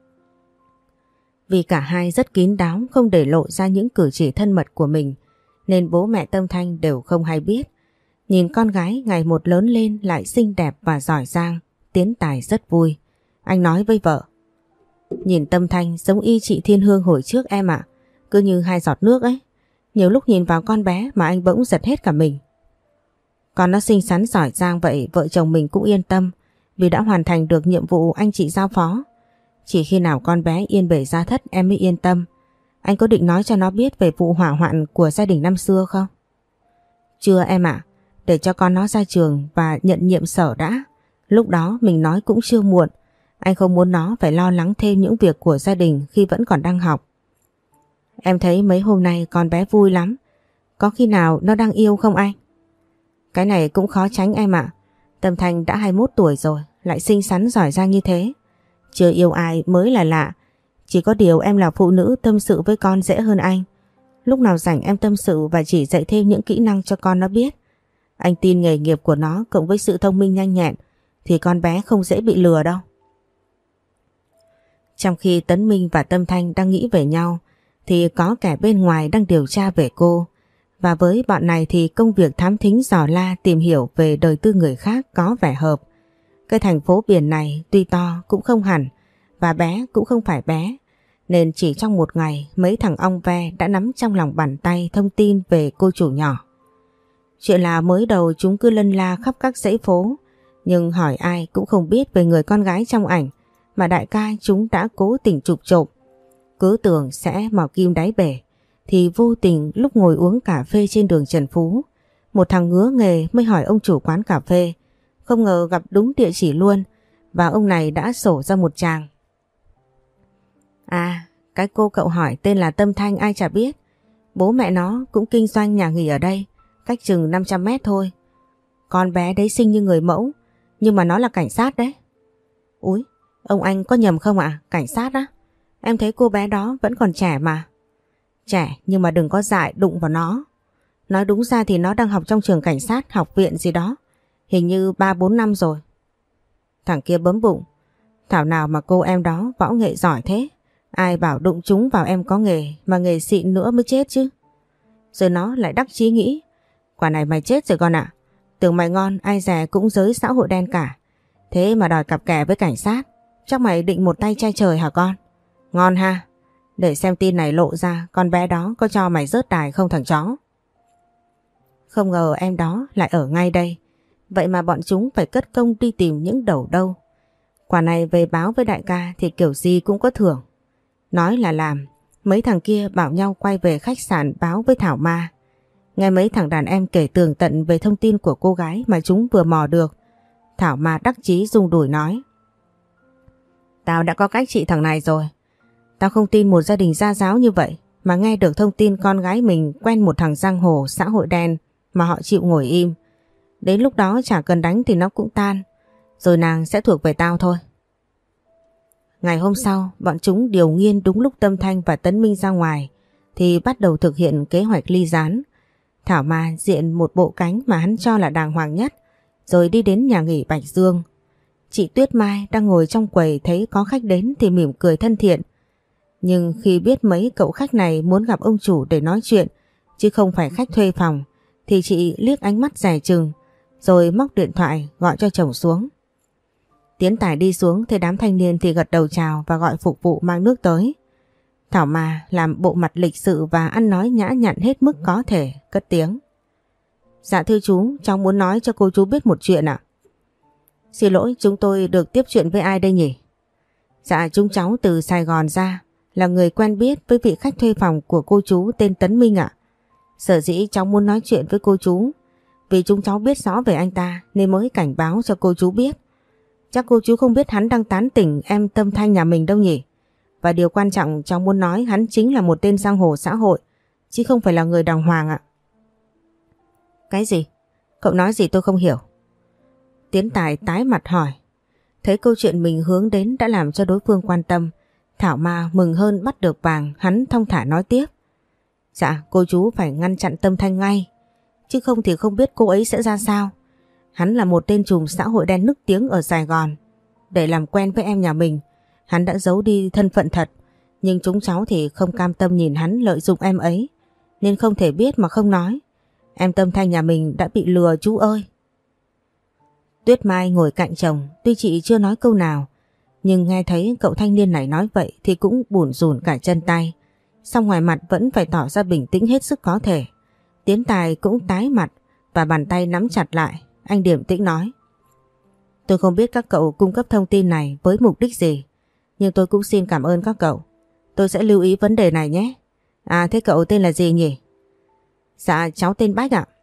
Vì cả hai rất kín đáo, không để lộ ra những cử chỉ thân mật của mình, nên bố mẹ Tâm Thanh đều không hay biết. Nhìn con gái ngày một lớn lên lại xinh đẹp và giỏi giang, Tiến Tài rất vui. Anh nói với vợ: Nhìn Tâm Thanh giống y chị Thiên Hương hồi trước em ạ, cứ như hai giọt nước ấy. Nhiều lúc nhìn vào con bé mà anh bỗng giật hết cả mình. Con nó xinh xắn giỏi giang vậy vợ chồng mình cũng yên tâm, vì đã hoàn thành được nhiệm vụ anh chị giao phó. Chỉ khi nào con bé yên bề gia thất em mới yên tâm. Anh có định nói cho nó biết về vụ hỏa hoạn của gia đình năm xưa không? Chưa em ạ, để cho con nó ra trường và nhận nhiệm sở đã. Lúc đó mình nói cũng chưa muộn. Anh không muốn nó phải lo lắng thêm những việc của gia đình khi vẫn còn đang học. Em thấy mấy hôm nay con bé vui lắm. Có khi nào nó đang yêu không anh? Cái này cũng khó tránh em ạ. Tâm Thanh đã hai mươi mốt tuổi rồi, lại xinh xắn giỏi giang như thế. Chưa yêu ai mới là lạ. Chỉ có điều em là phụ nữ, tâm sự với con dễ hơn anh. Lúc nào rảnh em tâm sự và chỉ dạy thêm những kỹ năng cho con nó biết. Anh tin nghề nghiệp của nó cộng với sự thông minh nhanh nhẹn thì con bé không dễ bị lừa đâu. Trong khi Tấn Minh và Tâm Thanh đang nghĩ về nhau thì có kẻ bên ngoài đang điều tra về cô. Và với bọn này thì công việc thám thính dò la tìm hiểu về đời tư người khác có vẻ hợp. Cái thành phố biển này tuy to cũng không hẳn và bé cũng không phải bé. Nên chỉ trong một ngày mấy thằng ong ve đã nắm trong lòng bàn tay thông tin về cô chủ nhỏ. Chuyện là mới đầu chúng cứ lân la khắp các dãy phố, nhưng hỏi ai cũng không biết về người con gái trong ảnh mà đại ca chúng đã cố tình chụp trộm. Cứ tưởng sẽ mò kim đáy bể, thì vô tình lúc ngồi uống cà phê trên đường Trần Phú, một thằng ngứa nghề mới hỏi ông chủ quán cà phê. Không ngờ gặp đúng địa chỉ luôn, và ông này đã sổ ra một tràng. À, cái cô cậu hỏi tên là Tâm Thanh ai chả biết. Bố mẹ nó cũng kinh doanh nhà nghỉ ở đây, cách chừng năm trăm mét thôi. Con bé đấy xinh như người mẫu, nhưng mà nó là cảnh sát đấy. Úi, ông anh có nhầm không ạ? Cảnh sát á? Em thấy cô bé đó vẫn còn trẻ mà. Trẻ nhưng mà đừng có dại đụng vào nó. Nói đúng ra thì nó đang học trong trường cảnh sát, học viện gì đó. Hình như ba bốn năm rồi. Thằng kia bấm bụng. Thảo nào mà cô em đó võ nghệ giỏi thế. Ai bảo đụng chúng vào em có nghề, mà nghề xịn nữa mới chết chứ. Rồi nó lại đắc chí nghĩ. Quả này mày chết rồi con ạ. Tưởng mày ngon, ai dè cũng giới xã hội đen cả. Thế mà đòi cặp kè với cảnh sát. Chắc mày định một tay che trời hả con? Ngon ha. Để xem tin này lộ ra con bé đó có cho mày rớt đài không thằng chó. Không ngờ em đó lại ở ngay đây. Vậy mà bọn chúng phải cất công đi tìm những đầu đâu. Quả này về báo với đại ca thì kiểu gì cũng có thưởng. Nói là làm, Mấy thằng kia bảo nhau quay về khách sạn báo với Thảo Ma. Nghe mấy thằng đàn em kể tường tận về thông tin của cô gái mà chúng vừa mò được, Thảo Ma đắc chí rung đùi nói: Tao đã có cách trị thằng này rồi. Tao không tin một gia đình gia giáo như vậy mà nghe được thông tin con gái mình quen một thằng giang hồ xã hội đen mà họ chịu ngồi im. Đến lúc đó chả cần đánh thì nó cũng tan, rồi nàng sẽ thuộc về tao thôi. Ngày hôm sau, bọn chúng điều nghiên đúng lúc Tâm Thanh và Tấn Minh ra ngoài thì bắt đầu thực hiện kế hoạch ly gián. Thảo Ma diện một bộ cánh mà hắn cho là đàng hoàng nhất, rồi đi đến nhà nghỉ Bạch Dương. Chị Tuyết Mai đang ngồi trong quầy thấy có khách đến thì mỉm cười thân thiện. Nhưng khi biết mấy cậu khách này muốn gặp ông chủ để nói chuyện chứ không phải khách thuê phòng thì chị liếc ánh mắt dè chừng, rồi móc điện thoại gọi cho chồng xuống. Tiến Tài đi xuống thấy đám thanh niên thì gật đầu chào và gọi phục vụ mang nước tới. Thảo Ma làm bộ mặt lịch sự và ăn nói nhã nhặn hết mức có thể, cất tiếng: Dạ thưa chú, cháu muốn nói cho cô chú biết một chuyện ạ. Xin lỗi, chúng tôi được tiếp chuyện với ai đây nhỉ? Dạ chúng cháu từ Sài Gòn ra, là người quen biết với vị khách thuê phòng của cô chú tên Tấn Minh ạ. Sở dĩ cháu muốn nói chuyện với cô chú vì chúng cháu biết rõ về anh ta nên mới cảnh báo cho cô chú biết. Chắc cô chú không biết hắn đang tán tỉnh em Tâm Thanh nhà mình đâu nhỉ? Và điều quan trọng cháu muốn nói hắn chính là một tên giang hồ xã hội, chứ không phải là người đàng hoàng ạ. Cái gì? Cậu nói gì tôi không hiểu. Tiến Tài tái mặt hỏi. Thấy câu chuyện mình hướng đến đã làm cho đối phương quan tâm, Thảo Ma mừng hơn bắt được vàng, hắn thong thả nói tiếp. Dạ cô chú phải ngăn chặn Tâm Thanh ngay, chứ không thì không biết cô ấy sẽ ra sao. Hắn là một tên trùm xã hội đen nức tiếng ở Sài Gòn. Để làm quen với em nhà mình, hắn đã giấu đi thân phận thật, nhưng chúng cháu thì không cam tâm nhìn hắn lợi dụng em ấy, nên không thể biết mà không nói. Em Tâm Thanh nhà mình đã bị lừa chú ơi. Tuyết Mai ngồi cạnh chồng, tuy chị chưa nói câu nào, nhưng nghe thấy cậu thanh niên này nói vậy thì cũng bủn rủn cả chân tay. Song ngoài mặt vẫn phải tỏ ra bình tĩnh hết sức có thể. Tiến Tài cũng tái mặt và bàn tay nắm chặt lại. Anh điềm tĩnh nói: Tôi không biết các cậu cung cấp thông tin này với mục đích gì, nhưng tôi cũng xin cảm ơn các cậu. Tôi sẽ lưu ý vấn đề này nhé. À thế cậu tên là gì nhỉ? Dạ cháu tên Bách ạ.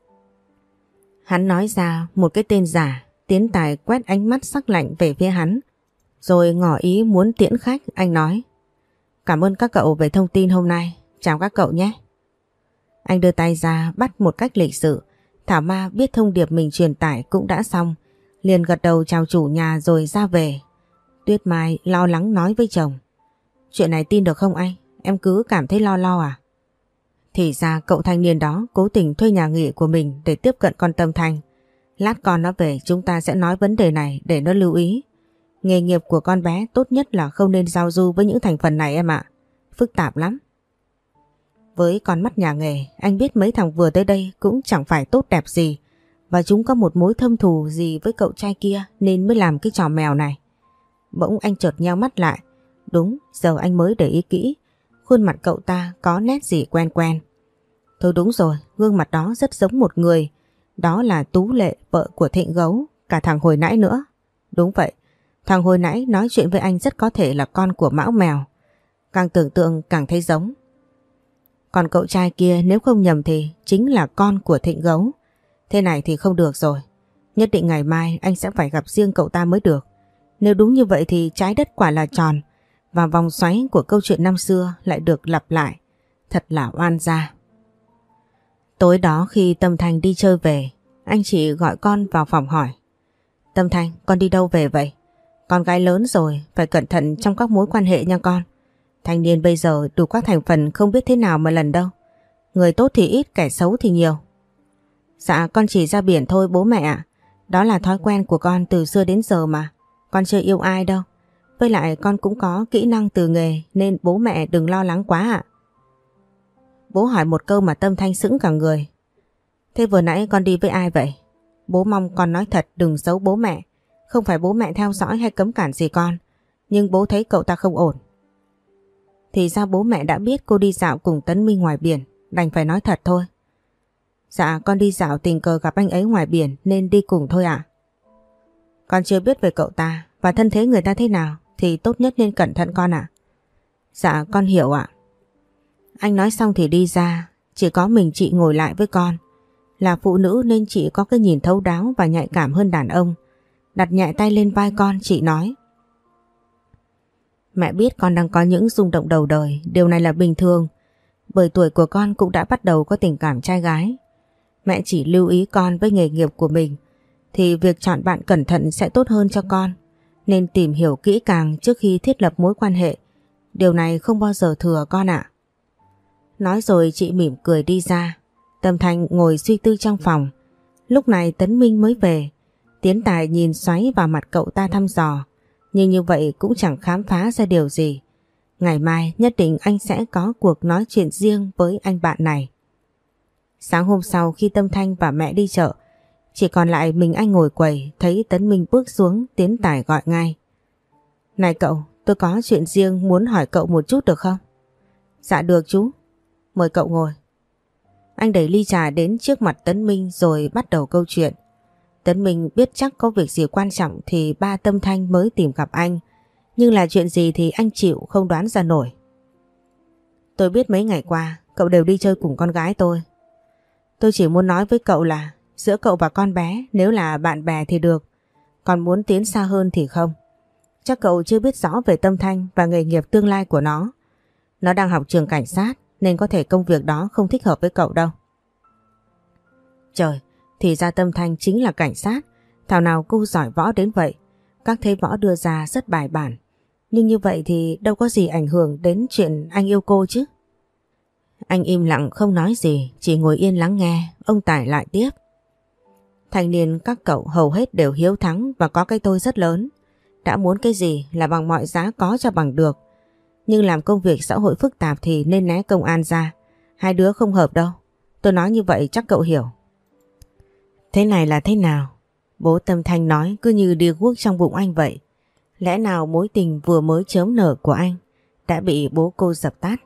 Hắn nói ra một cái tên giả. Tiến Tài quét ánh mắt sắc lạnh về phía hắn, rồi ngỏ ý muốn tiễn khách. Anh nói: Cảm ơn các cậu về thông tin hôm nay. Chào các cậu nhé. Anh đưa tay ra bắt một cách lịch sự. Thảo Ma biết thông điệp mình truyền tải cũng đã xong, liền gật đầu chào chủ nhà rồi ra về. Tuyết Mai lo lắng nói với chồng: Chuyện này tin được không anh? Em cứ cảm thấy lo lo à? Thì ra cậu thanh niên đó cố tình thuê nhà nghỉ của mình để tiếp cận con Tâm Thanh. Lát con nó về chúng ta sẽ nói vấn đề này để nó lưu ý. Nghề nghiệp của con bé tốt nhất là không nên giao du với những thành phần này em ạ. Phức tạp lắm. Với con mắt nhà nghề, anh biết mấy thằng vừa tới đây cũng chẳng phải tốt đẹp gì, và chúng có một mối thâm thù gì với cậu trai kia nên mới làm cái trò mèo này. Bỗng anh chợt nheo mắt lại. Đúng, giờ anh mới để ý kỹ, khuôn mặt cậu ta có nét gì quen quen. Thôi đúng rồi, gương mặt đó rất giống một người. Đó là Tú Lệ, vợ của Thịnh Gấu, cả thằng hồi nãy nữa. Đúng vậy, thằng hồi nãy nói chuyện với anh rất có thể là con của Mão Mèo. Càng tưởng tượng càng thấy giống. Còn cậu trai kia nếu không nhầm thì chính là con của Thịnh Gấu. Thế này thì không được rồi. Nhất định ngày mai anh sẽ phải gặp riêng cậu ta mới được. Nếu đúng như vậy thì trái đất quả là tròn, và vòng xoáy của câu chuyện năm xưa lại được lặp lại. Thật là oan gia. Tối đó khi Tâm Thanh đi chơi về, anh chị gọi con vào phòng hỏi: Tâm Thanh, con đi đâu về vậy? Con gái lớn rồi, phải cẩn thận trong các mối quan hệ nha con. Thanh niên bây giờ đủ các thành phần không biết thế nào mà lần đâu. Người tốt thì ít, kẻ xấu thì nhiều. Dạ con chỉ ra biển thôi bố mẹ ạ. Đó là thói quen của con từ xưa đến giờ mà. Con chưa yêu ai đâu. Với lại con cũng có kỹ năng từ nghề nên bố mẹ đừng lo lắng quá ạ. Bố hỏi một câu mà Tâm Thanh sững cả người. Thế vừa nãy con đi với ai vậy? Bố mong con nói thật, đừng giấu bố mẹ. Không phải bố mẹ theo dõi hay cấm cản gì con, nhưng bố thấy cậu ta không ổn. Thì ra bố mẹ đã biết cô đi dạo cùng Tấn Minh ngoài biển, đành phải nói thật thôi. Dạ con đi dạo tình cờ gặp anh ấy ngoài biển nên đi cùng thôi ạ. Con chưa biết về cậu ta và thân thế người ta thế nào thì tốt nhất nên cẩn thận con ạ. Dạ con hiểu ạ. Anh nói xong thì đi ra, chỉ có mình chị ngồi lại với con. Là phụ nữ nên chị có cái nhìn thấu đáo và nhạy cảm hơn đàn ông. Đặt nhẹ tay lên vai con, chị nói: Mẹ biết con đang có những rung động đầu đời, điều này là bình thường, bởi tuổi của con cũng đã bắt đầu có tình cảm trai gái. Mẹ chỉ lưu ý con với nghề nghiệp của mình, thì việc chọn bạn cẩn thận sẽ tốt hơn cho con, nên tìm hiểu kỹ càng trước khi thiết lập mối quan hệ. Điều này không bao giờ thừa con ạ. Nói rồi chị mỉm cười đi ra. Tâm Thanh ngồi suy tư trong phòng. Lúc này Tấn Minh mới về. Tiến Tài nhìn xoáy vào mặt cậu ta thăm dò, nhưng như vậy cũng chẳng khám phá ra điều gì. Ngày mai nhất định anh sẽ có cuộc nói chuyện riêng với anh bạn này. Sáng hôm sau khi Tâm Thanh và mẹ đi chợ, chỉ còn lại mình anh ngồi quầy. Thấy Tấn Minh bước xuống, Tiến Tài gọi ngay: Này cậu, tôi có chuyện riêng muốn hỏi cậu một chút được không? Dạ được chú, mời cậu ngồi. Anh đẩy ly trà đến trước mặt Tấn Minh rồi bắt đầu câu chuyện. Tấn Minh biết chắc có việc gì quan trọng thì ba Tâm Thanh mới tìm gặp anh, nhưng là chuyện gì thì anh chịu không đoán ra nổi. Tôi biết mấy ngày qua cậu đều đi chơi cùng con gái tôi. Tôi chỉ muốn nói với cậu là giữa cậu và con bé nếu là bạn bè thì được, còn muốn tiến xa hơn thì không. Chắc cậu chưa biết rõ về Tâm Thanh và nghề nghiệp tương lai của nó. Nó đang học trường cảnh sát nên có thể công việc đó không thích hợp với cậu đâu. Trời, thì ra Tâm Thanh chính là cảnh sát. Thảo nào cô giỏi võ đến vậy. Các thế võ đưa ra rất bài bản. Nhưng như vậy thì đâu có gì ảnh hưởng đến chuyện anh yêu cô chứ. Anh im lặng không nói gì, chỉ ngồi yên lắng nghe. Ông Tài lại tiếp: Thanh niên các cậu hầu hết đều hiếu thắng và có cái tôi rất lớn. Đã muốn cái gì là bằng mọi giá có cho bằng được. Nhưng làm công việc xã hội phức tạp thì nên né công an ra. Hai đứa không hợp đâu. Tôi nói như vậy chắc cậu hiểu. Thế này là thế nào? Bố Tâm Thanh nói cứ như đi guốc trong bụng anh vậy. Lẽ nào mối tình vừa mới chớm nở của anh đã bị bố cô dập tắt?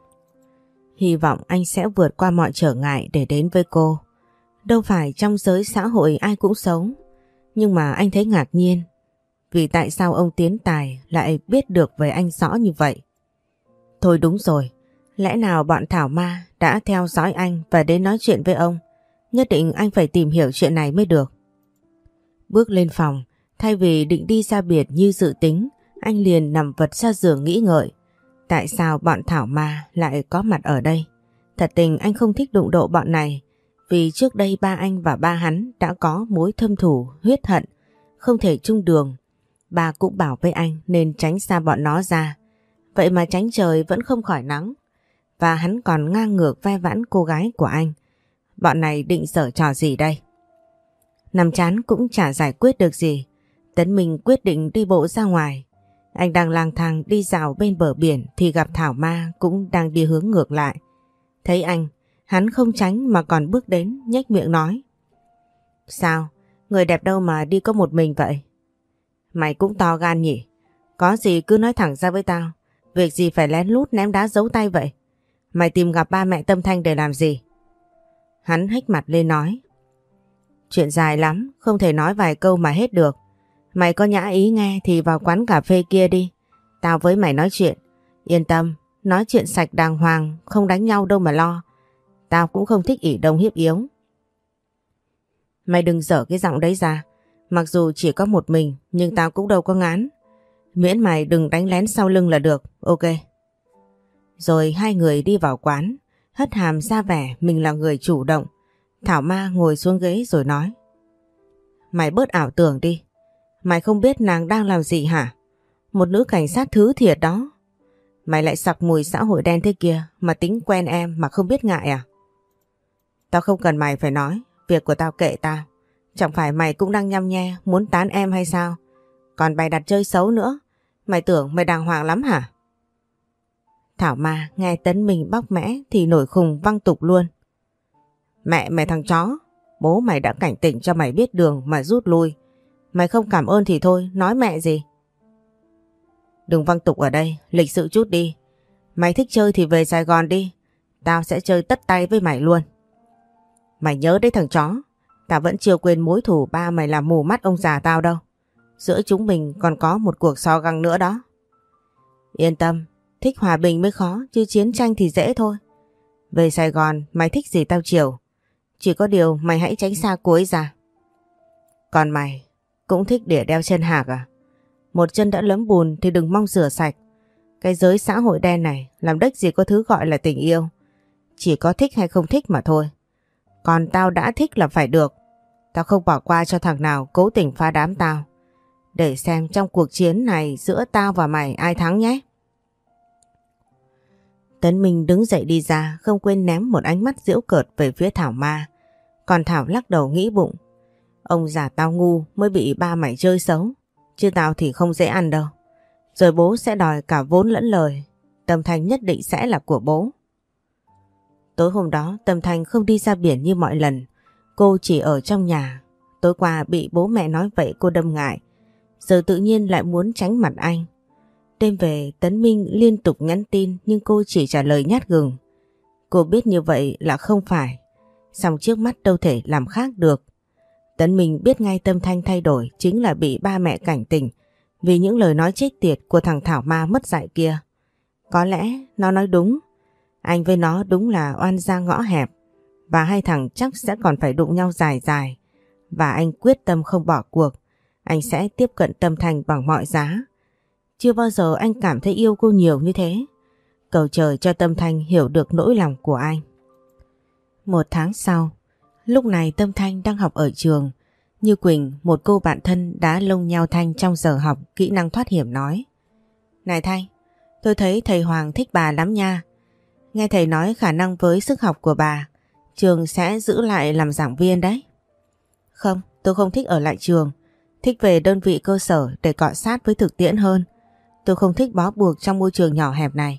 Hy vọng anh sẽ vượt qua mọi trở ngại để đến với cô. Đâu phải trong giới xã hội ai cũng sống. Nhưng mà anh thấy ngạc nhiên. Vì tại sao ông Tiến Tài lại biết được về anh rõ như vậy? Thôi đúng rồi. Lẽ nào bọn Thảo Ma đã theo dõi anh và đến nói chuyện với ông? Nhất định anh phải tìm hiểu chuyện này mới được. Bước lên phòng, thay vì định đi ra biệt như dự tính, anh liền nằm vật ra giường nghĩ ngợi. Tại sao bọn Thảo Ma lại có mặt ở đây? Thật tình anh không thích đụng độ bọn này, vì trước đây ba anh và ba hắn đã có mối thâm thù huyết hận, không thể chung đường. Ba cũng bảo với anh nên tránh xa bọn nó ra. Vậy mà tránh trời vẫn không khỏi nắng. Và hắn còn ngang ngược ve vãn cô gái của anh. Bọn này định giở trò gì đây? Nằm chán cũng chả giải quyết được gì. Tấn Minh quyết định đi bộ ra ngoài. Anh đang lang thang đi dạo bên bờ biển thì gặp Thảo Ma cũng đang đi hướng ngược lại. Thấy anh, hắn không tránh mà còn bước đến nhếch miệng nói: Sao? Người đẹp đâu mà đi có một mình vậy? Mày cũng to gan nhỉ? Có gì cứ nói thẳng ra với tao. Việc gì phải lén lút ném đá giấu tay vậy? Mày tìm gặp ba mẹ Tâm Thanh để làm gì? Hắn hếch mặt lên nói: Chuyện dài lắm, không thể nói vài câu mà hết được. Mày có nhã ý nghe thì vào quán cà phê kia đi. Tao với mày nói chuyện. Yên tâm, nói chuyện sạch đàng hoàng, không đánh nhau đâu mà lo. Tao cũng không thích ỷ đông hiếp yếu. Mày đừng dở cái giọng đấy ra. Mặc dù chỉ có một mình nhưng tao cũng đâu có ngán. Miễn mày đừng đánh lén sau lưng là được, ok. Rồi hai người đi vào quán, hất hàm ra vẻ mình là người chủ động. Thảo Ma ngồi xuống ghế rồi nói: Mày bớt ảo tưởng đi. Mày không biết nàng đang làm gì hả? Một nữ cảnh sát thứ thiệt đó. Mày lại sặc mùi xã hội đen thế kia mà tính quen em mà không biết ngại à? Tao không cần mày phải nói. Việc của tao kệ tao. Chẳng phải mày cũng đang nhăm nhe muốn tán em hay sao? Còn bày đặt chơi xấu nữa. Mày tưởng mày đàng hoàng lắm hả? Thảo Ma nghe Tấn Minh bóc mẽ thì nổi khùng văng tục luôn. Mẹ mày thằng chó. Bố mày đã cảnh tỉnh cho mày biết đường mà rút lui. Mày không cảm ơn thì thôi, nói mẹ gì. Đừng văng tục ở đây, lịch sự chút đi. Mày thích chơi thì về Sài Gòn đi. Tao sẽ chơi tất tay với mày luôn. Mày nhớ đấy thằng chó. Tao vẫn chưa quên mối thù ba mày làm mù mắt ông già tao đâu. Giữa chúng mình còn có một cuộc so găng nữa đó. Yên tâm, thích hòa bình mới khó chứ chiến tranh thì dễ thôi. Về Sài Gòn mày thích gì tao chiều. Chỉ có điều mày hãy tránh xa cô ấy ra. Còn mày cũng thích đỉa đeo chân hạc à? Một chân đã lấm bùn thì đừng mong rửa sạch. Cái giới xã hội đen này làm đếch gì có thứ gọi là tình yêu. Chỉ có thích hay không thích mà thôi. Còn tao đã thích là phải được. Tao không bỏ qua cho thằng nào cố tình phá đám tao. Để xem trong cuộc chiến này giữa tao và mày ai thắng nhé. Tấn Minh đứng dậy đi ra, không quên ném một ánh mắt giễu cợt về phía Thảo Ma. Còn Thảo lắc đầu nghĩ bụng. Ông già tao ngu mới bị ba mày chơi xấu. Chứ tao thì không dễ ăn đâu. Rồi bố sẽ đòi cả vốn lẫn lời. Tâm Thanh nhất định sẽ là của bố. Tối hôm đó Tâm Thanh không đi ra biển như mọi lần. Cô chỉ ở trong nhà. Tối qua bị bố mẹ nói vậy cô đâm ngại. Giờ tự nhiên lại muốn tránh mặt anh. Đêm về Tấn Minh liên tục nhắn tin nhưng cô chỉ trả lời nhát gừng. Cô biết như vậy là không phải. Song trước mắt đâu thể làm khác được. Tấn Minh biết ngay Tâm Thanh thay đổi chính là bị ba mẹ cảnh tỉnh vì những lời nói chết tiệt của thằng Thảo Ma mất dạy kia. Có lẽ nó nói đúng. Anh với nó đúng là oan gia ngõ hẹp và hai thằng chắc sẽ còn phải đụng nhau dài dài. Và anh quyết tâm không bỏ cuộc. Anh sẽ tiếp cận Tâm Thanh bằng mọi giá. Chưa bao giờ anh cảm thấy yêu cô nhiều như thế. Cầu trời cho Tâm Thanh hiểu được nỗi lòng của anh. Một tháng sau, lúc này Tâm Thanh đang học ở trường. Như Quỳnh, một cô bạn thân đã lông nhau Thanh trong giờ học kỹ năng thoát hiểm nói. Này Thanh, tôi thấy thầy Hoàng thích bà lắm nha. Nghe thầy nói khả năng với sức học của bà, trường sẽ giữ lại làm giảng viên đấy. Không, tôi không thích ở lại trường. Thích về đơn vị cơ sở để cọ sát với thực tiễn hơn. Tôi không thích bó buộc trong môi trường nhỏ hẹp này.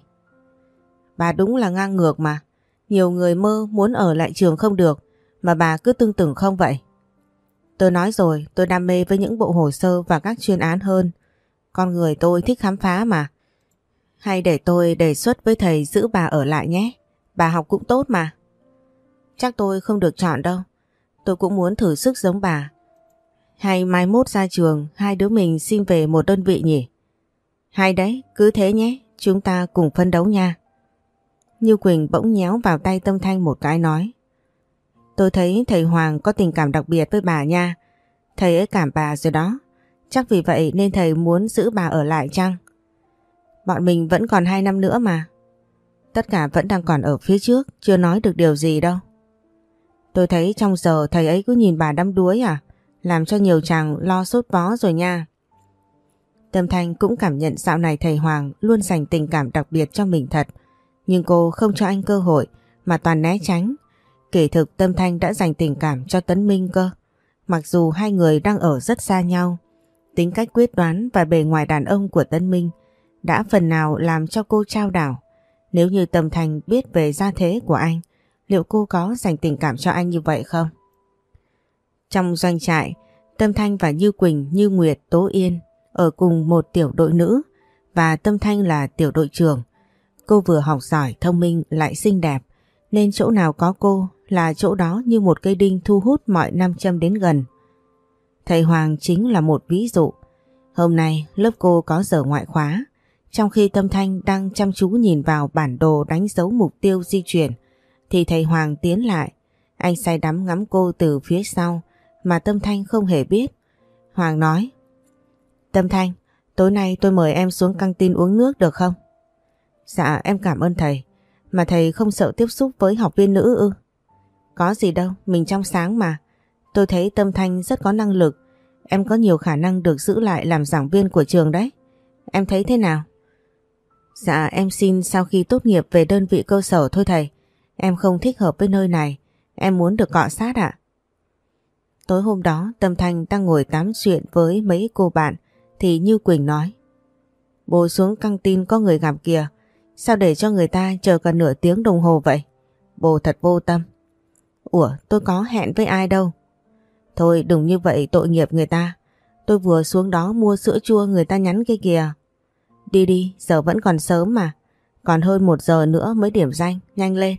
Bà đúng là ngang ngược mà. Nhiều người mơ muốn ở lại trường không được, mà bà cứ tưng tửng không vậy. Tôi nói rồi, tôi đam mê với những bộ hồ sơ và các chuyên án hơn. Con người tôi thích khám phá mà. Hay để tôi đề xuất với thầy giữ bà ở lại nhé. Bà học cũng tốt mà. Chắc tôi không được chọn đâu. Tôi cũng muốn thử sức giống bà. Hay mai mốt ra trường, hai đứa mình xin về một đơn vị nhỉ? Hay đấy, cứ thế nhé, chúng ta cùng phấn đấu nha. Như Quỳnh bỗng nhéo vào tay Tâm Thanh một cái nói. Tôi thấy thầy Hoàng có tình cảm đặc biệt với bà nha. Thầy ấy cảm bà rồi đó. Chắc vì vậy nên thầy muốn giữ bà ở lại chăng? Bọn mình vẫn còn hai năm nữa mà. Tất cả vẫn đang còn ở phía trước, chưa nói được điều gì đâu. Tôi thấy trong giờ thầy ấy cứ nhìn bà đắm đuối à, làm cho nhiều chàng lo sốt vó rồi nha. Tâm Thanh cũng cảm nhận dạo này thầy Hoàng luôn dành tình cảm đặc biệt cho mình thật. Nhưng cô không cho anh cơ hội mà toàn né tránh. Kể thực Tâm Thanh đã dành tình cảm cho Tấn Minh cơ. Mặc dù hai người đang ở rất xa nhau, tính cách quyết đoán và bề ngoài đàn ông của Tấn Minh đã phần nào làm cho cô chao đảo. Nếu như Tâm Thanh biết về gia thế của anh, liệu cô có dành tình cảm cho anh như vậy không? Trong doanh trại, Tâm Thanh và Như Quỳnh, Như Nguyệt, Tố Yên ở cùng một tiểu đội nữ và Tâm Thanh là tiểu đội trưởng. Cô vừa học giỏi, thông minh lại xinh đẹp nên chỗ nào có cô là chỗ đó như một cây đinh thu hút mọi nam châm đến gần. Thầy Hoàng chính là một ví dụ. Hôm nay lớp cô có giờ ngoại khóa, trong khi Tâm Thanh đang chăm chú nhìn vào bản đồ đánh dấu mục tiêu di chuyển thì thầy Hoàng tiến lại. Anh say đắm ngắm cô từ phía sau mà Tâm Thanh không hề biết. Hoàng nói: Tâm Thanh, tối nay tôi mời em xuống căng tin uống nước được không? Dạ em cảm ơn thầy. Mà thầy không sợ tiếp xúc với học viên nữ ư? Có gì đâu, mình trong sáng mà. Tôi thấy Tâm Thanh rất có năng lực. Em có nhiều khả năng được giữ lại làm giảng viên của trường đấy. Em thấy thế nào? Dạ em xin sau khi tốt nghiệp về đơn vị cơ sở thôi thầy. Em không thích hợp với nơi này. Em muốn được cọ sát ạ. Tối hôm đó Tâm Thanh đang ngồi tám chuyện với mấy cô bạn thì Như Quỳnh nói: Bố xuống căng tin có người gặp kìa. Sao để cho người ta chờ cả nửa tiếng đồng hồ vậy? Bố thật vô tâm. Ủa tôi có hẹn với ai đâu. Thôi đừng như vậy tội nghiệp người ta. Tôi vừa xuống đó mua sữa chua người ta nhắn kia kìa. Đi đi, giờ vẫn còn sớm mà. Còn hơn một giờ nữa mới điểm danh, nhanh lên.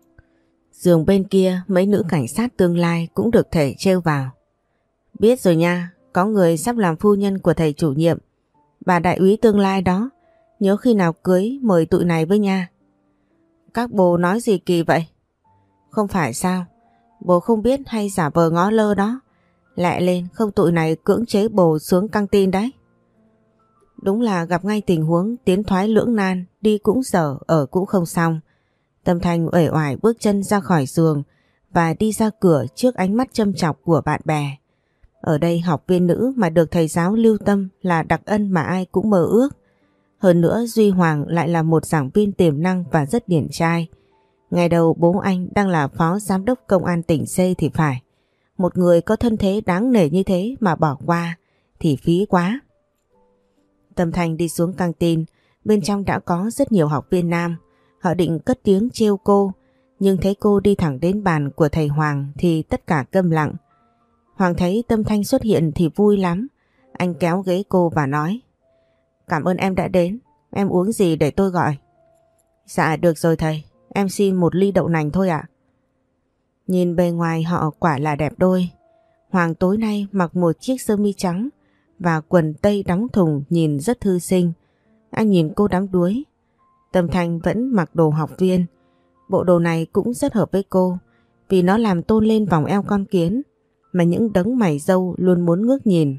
Giường bên kia mấy nữ cảnh sát tương lai cũng được thể trêu vào. Biết rồi nha, có người sắp làm phu nhân của thầy chủ nhiệm. Bà đại úy tương lai đó, nhớ khi nào cưới mời tụi này với nha. Các bồ nói gì kỳ vậy? Không phải sao? Bồ không biết hay giả vờ ngó lơ đó. Lẹ lên, không tụi này cưỡng chế bồ xuống căng tin đấy. Đúng là gặp ngay tình huống tiến thoái lưỡng nan, đi cũng dở, ở cũng không xong. Tâm Thanh uể oải bước chân ra khỏi giường và đi ra cửa trước ánh mắt châm chọc của bạn bè. Ở đây học viên nữ mà được thầy giáo lưu tâm là đặc ân mà ai cũng mơ ước. Hơn nữa Duy Hoàng lại là một giảng viên tiềm năng và rất điển trai. Ngày đầu bố anh đang là phó giám đốc công an tỉnh C thì phải. Một người có thân thế đáng nể như thế mà bỏ qua thì phí quá. Tâm Thanh đi xuống căng tin, bên trong đã có rất nhiều học viên nam. Họ định cất tiếng trêu cô, nhưng thấy cô đi thẳng đến bàn của thầy Hoàng thì tất cả câm lặng. Hoàng thấy Tâm Thanh xuất hiện thì vui lắm. Anh kéo ghế cô và nói: Cảm ơn em đã đến, em uống gì để tôi gọi? Dạ được rồi thầy, em xin một ly đậu nành thôi ạ. Nhìn bề ngoài họ quả là đẹp đôi. Hoàng tối nay mặc một chiếc sơ mi trắng và quần tây đóng thùng nhìn rất thư sinh. Anh nhìn cô đắm đuối. Tâm Thanh vẫn mặc đồ học viên. Bộ đồ này cũng rất hợp với cô vì nó làm tôn lên vòng eo con kiến mà những đấng mày râu luôn muốn ngước nhìn.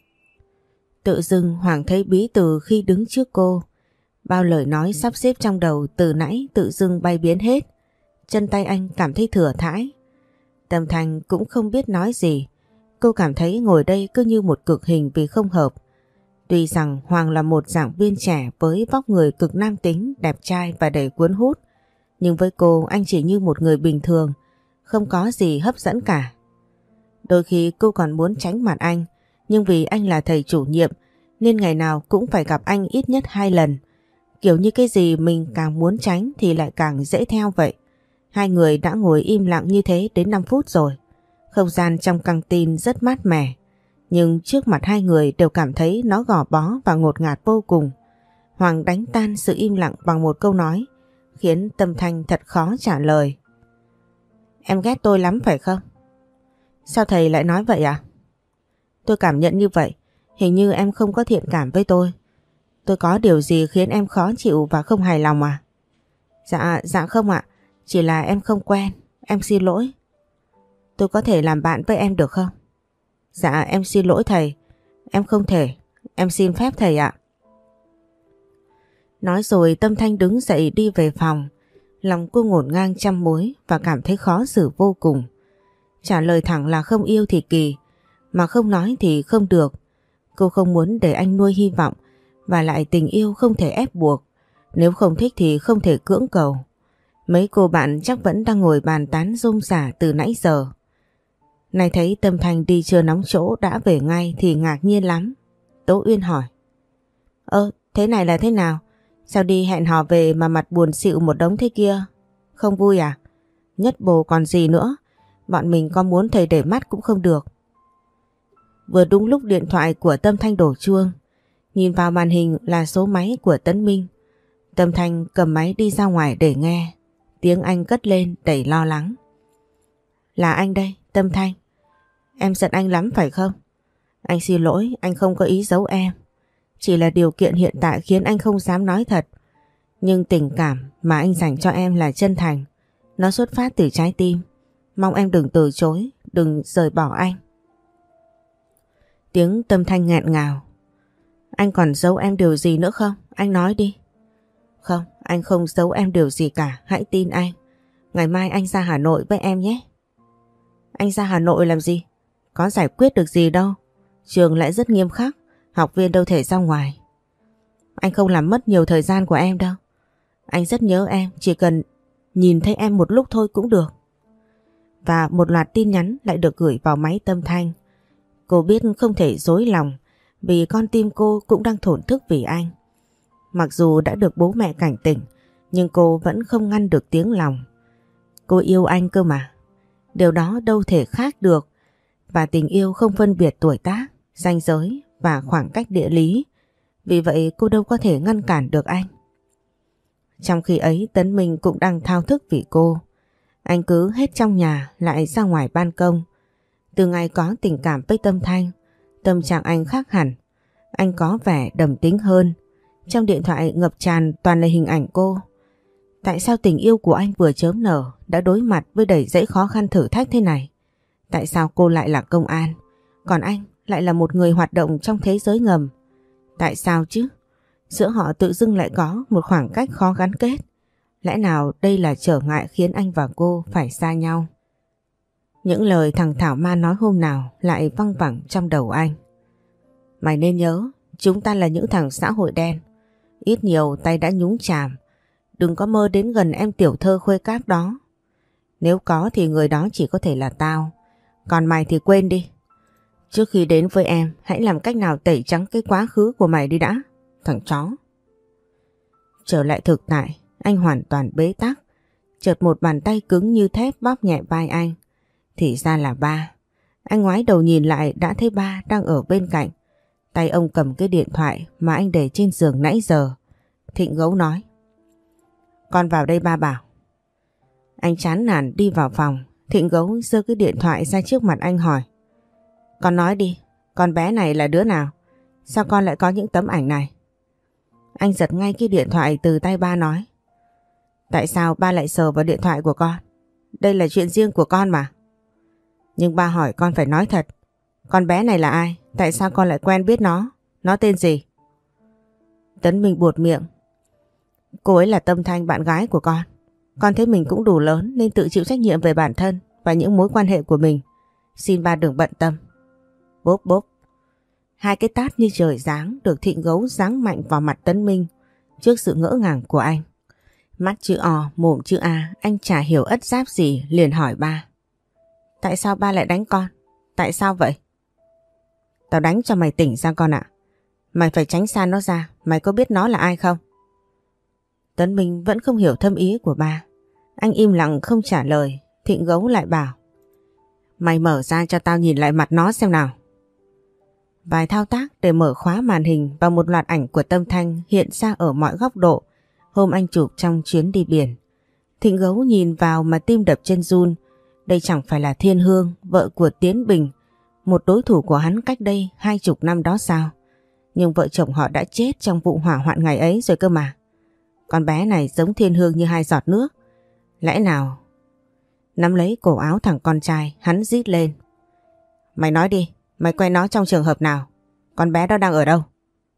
Tự dưng Hoàng thấy bí từ khi đứng trước cô. Bao lời nói sắp xếp trong đầu từ nãy tự dưng bay biến hết. Chân tay anh cảm thấy thừa thãi. Tâm Thanh cũng không biết nói gì. Cô cảm thấy ngồi đây cứ như một cực hình vì không hợp. Tuy rằng Hoàng là một giảng viên trẻ với vóc người cực nam tính, đẹp trai và đầy cuốn hút, nhưng với cô anh chỉ như một người bình thường, không có gì hấp dẫn cả. Đôi khi cô còn muốn tránh mặt anh, nhưng vì anh là thầy chủ nhiệm nên ngày nào cũng phải gặp anh ít nhất hai lần. Kiểu như cái gì mình càng muốn tránh thì lại càng dễ theo vậy. Hai người đã ngồi im lặng như thế đến năm phút rồi. Không gian trong căng tin rất mát mẻ, nhưng trước mặt hai người đều cảm thấy nó gò bó và ngột ngạt vô cùng. Hoàng đánh tan sự im lặng bằng một câu nói, khiến Tâm Thanh thật khó trả lời. Em ghét tôi lắm phải không? Sao thầy lại nói vậy à? Tôi cảm nhận như vậy, hình như em không có thiện cảm với tôi. Tôi có điều gì khiến em khó chịu và không hài lòng à? Dạ, dạ không ạ, chỉ là em không quen, em xin lỗi. Tôi có thể làm bạn với em được không? Dạ em xin lỗi thầy, em không thể, em xin phép thầy ạ. Nói rồi Tâm Thanh đứng dậy đi về phòng. Lòng cô ngổn ngang trăm mối và cảm thấy khó xử vô cùng. Trả lời thẳng là không yêu thì kỳ, mà không nói thì không được. Cô không muốn để anh nuôi hy vọng, và lại tình yêu không thể ép buộc. Nếu không thích thì không thể cưỡng cầu. Mấy cô bạn chắc vẫn đang ngồi bàn tán rôm rả từ nãy giờ. Này thấy Tâm Thanh đi chưa nóng chỗ đã về ngay thì ngạc nhiên lắm. Tố Uyên hỏi: Ơ, thế này là thế nào? Sao đi hẹn hò về mà mặt buồn xịu một đống thế kia? Không vui à? Nhất bồ còn gì nữa? Bọn mình có muốn thầy để mắt cũng không được. Vừa đúng lúc điện thoại của Tâm Thanh đổ chuông. Nhìn vào màn hình là số máy của Tấn Minh. Tâm Thanh cầm máy đi ra ngoài để nghe. Tiếng anh cất lên đầy lo lắng. Là anh đây, Tâm Thanh. Em giận anh lắm phải không? Anh xin lỗi, anh không có ý giấu em. Chỉ là điều kiện hiện tại khiến anh không dám nói thật. Nhưng tình cảm mà anh dành cho em là chân thành. Nó xuất phát từ trái tim. Mong em đừng từ chối, đừng rời bỏ anh. Tiếng Tâm Thanh nghẹn ngào. Anh còn giấu em điều gì nữa không? Anh nói đi. Không, anh không giấu em điều gì cả, hãy tin anh. Ngày mai anh ra Hà Nội với em nhé. Anh ra Hà Nội làm gì? Có giải quyết được gì đâu. Trường lại rất nghiêm khắc, học viên đâu thể ra ngoài. Anh không làm mất nhiều thời gian của em đâu. Anh rất nhớ em, chỉ cần nhìn thấy em một lúc thôi cũng được. Và một loạt tin nhắn lại được gửi vào máy Tâm Thanh. Cô biết không thể dối lòng vì con tim cô cũng đang thổn thức vì anh. Mặc dù đã được bố mẹ cảnh tỉnh, nhưng cô vẫn không ngăn được tiếng lòng. Cô yêu anh cơ mà. Điều đó đâu thể khác được. Và tình yêu không phân biệt tuổi tác, ranh giới và khoảng cách địa lý. Vì vậy cô đâu có thể ngăn cản được anh. Trong khi ấy Tấn Minh cũng đang thao thức vì cô. Anh cứ hết trong nhà lại ra ngoài ban công. Từ ngày có tình cảm với Tâm Thanh, tâm trạng anh khác hẳn. Anh có vẻ đầm tính hơn. Trong điện thoại ngập tràn toàn là hình ảnh cô. Tại sao tình yêu của anh vừa chớm nở đã đối mặt với đầy dẫy khó khăn thử thách thế này? Tại sao cô lại là công an, còn anh lại là một người hoạt động trong thế giới ngầm? Tại sao chứ? Giữa họ tự dưng lại có một khoảng cách khó gắn kết. Lẽ nào đây là trở ngại khiến anh và cô phải xa nhau? Những lời thằng Thảo Man nói hôm nào lại văng vẳng trong đầu anh. Mày nên nhớ, chúng ta là những thằng xã hội đen. Ít nhiều tay đã nhúng chàm. Đừng có mơ đến gần em tiểu thơ khuê các đó. Nếu có thì người đó chỉ có thể là tao. Còn mày thì quên đi. Trước khi đến với em, hãy làm cách nào tẩy trắng cái quá khứ của mày đi đã, thằng chó. Trở lại thực tại, anh hoàn toàn bế tắc. Chợt một bàn tay cứng như thép bóp nhẹ vai anh. Thì ra là ba. Anh ngoái đầu nhìn lại đã thấy ba đang ở bên cạnh. Tay ông cầm cái điện thoại mà anh để trên giường nãy giờ. Thịnh Gấu nói: Con vào đây ba bảo. Anh chán nản đi vào phòng. Thịnh Gấu giơ cái điện thoại ra trước mặt anh hỏi: Con nói đi, con bé này là đứa nào? Sao con lại có những tấm ảnh này? Anh giật ngay cái điện thoại từ tay ba nói: Tại sao ba lại sờ vào điện thoại của con? Đây là chuyện riêng của con mà. Nhưng ba hỏi con phải nói thật. Con bé này là ai? Tại sao con lại quen biết nó? Nó tên gì? Tấn Minh buột miệng: Cô ấy là Tâm Thanh, bạn gái của con. Con thấy mình cũng đủ lớn nên tự chịu trách nhiệm về bản thân và những mối quan hệ của mình. Xin ba đừng bận tâm. Bốp bốp. Hai cái tát như trời giáng được Thịnh Gấu giáng mạnh vào mặt Tấn Minh trước sự ngỡ ngàng của anh. Mắt chữ O, mồm chữ A, anh chả hiểu ất giáp gì liền hỏi ba: Tại sao ba lại đánh con? Tại sao vậy? Tao đánh cho mày tỉnh ra con ạ. Mày phải tránh xa nó ra. Mày có biết nó là ai không? Tấn Minh vẫn không hiểu thâm ý của ba. Anh im lặng không trả lời. Thịnh Gấu lại bảo: Mày mở ra cho tao nhìn lại mặt nó xem nào. Vài thao tác để mở khóa màn hình và một loạt ảnh của Tâm Thanh hiện ra ở mọi góc độ hôm anh chụp trong chuyến đi biển. Thịnh Gấu nhìn vào mà tim đập chân run. Đây chẳng phải là Thiên Hương, vợ của Tiến Bình, một đối thủ của hắn cách đây hai chục năm đó sao? Nhưng vợ chồng họ đã chết trong vụ hỏa hoạn ngày ấy rồi cơ mà. Con bé này giống Thiên Hương như hai giọt nước. Lẽ nào? Nắm lấy cổ áo thằng con trai, hắn rít lên: Mày nói đi, mày quen nó trong trường hợp nào? Con bé đó đang ở đâu?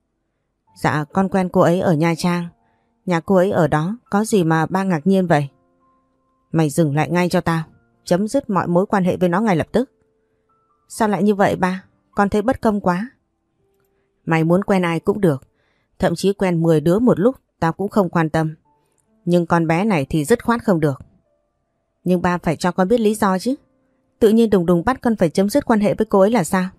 Dạ con quen cô ấy ở Nha Trang. Nhà cô ấy ở đó, có gì mà ba ngạc nhiên vậy? Mày dừng lại ngay cho tao. Chấm dứt mọi mối quan hệ với nó ngay lập tức. Sao lại như vậy ba? Con thấy bất công quá. Mày muốn quen ai cũng được. Thậm chí quen mười đứa một lúc tao cũng không quan tâm. Nhưng con bé này thì dứt khoát không được. Nhưng ba phải cho con biết lý do chứ. Tự nhiên đùng đùng bắt con phải chấm dứt quan hệ với cô ấy là sao?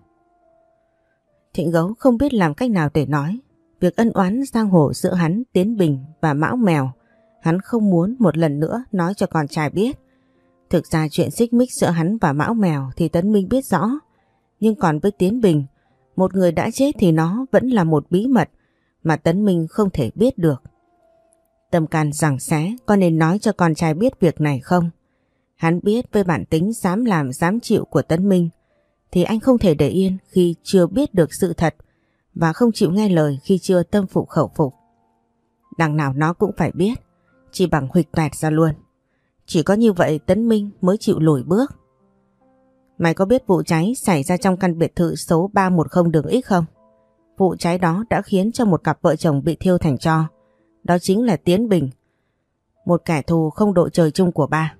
Thịnh Gấu không biết làm cách nào để nói. Việc ân oán giang hồ giữa hắn, Tiến Bình và Mão Mèo, hắn không muốn một lần nữa nói cho con trai biết. Thực ra chuyện xích mích giữa hắn và Mão Mèo thì Tấn Minh biết rõ. Nhưng còn với Tiến Bình, một người đã chết thì nó vẫn là một bí mật mà Tấn Minh không thể biết được. Tâm can giằng xé, có nên nói cho con trai biết việc này không? Hắn biết với bản tính dám làm dám chịu của Tấn Minh thì anh không thể để yên khi chưa biết được sự thật và không chịu nghe lời khi chưa tâm phục khẩu phục. Đằng nào nó cũng phải biết, chỉ bằng huỵch toẹt ra luôn. Chỉ có như vậy Tấn Minh mới chịu lùi bước. Mày có biết vụ cháy xảy ra trong căn biệt thự số ba một không đường X không? Vụ cháy đó đã khiến cho một cặp vợ chồng bị thiêu thành tro. Đó chính là Tiến Bình, một kẻ thù không đội trời chung của ba.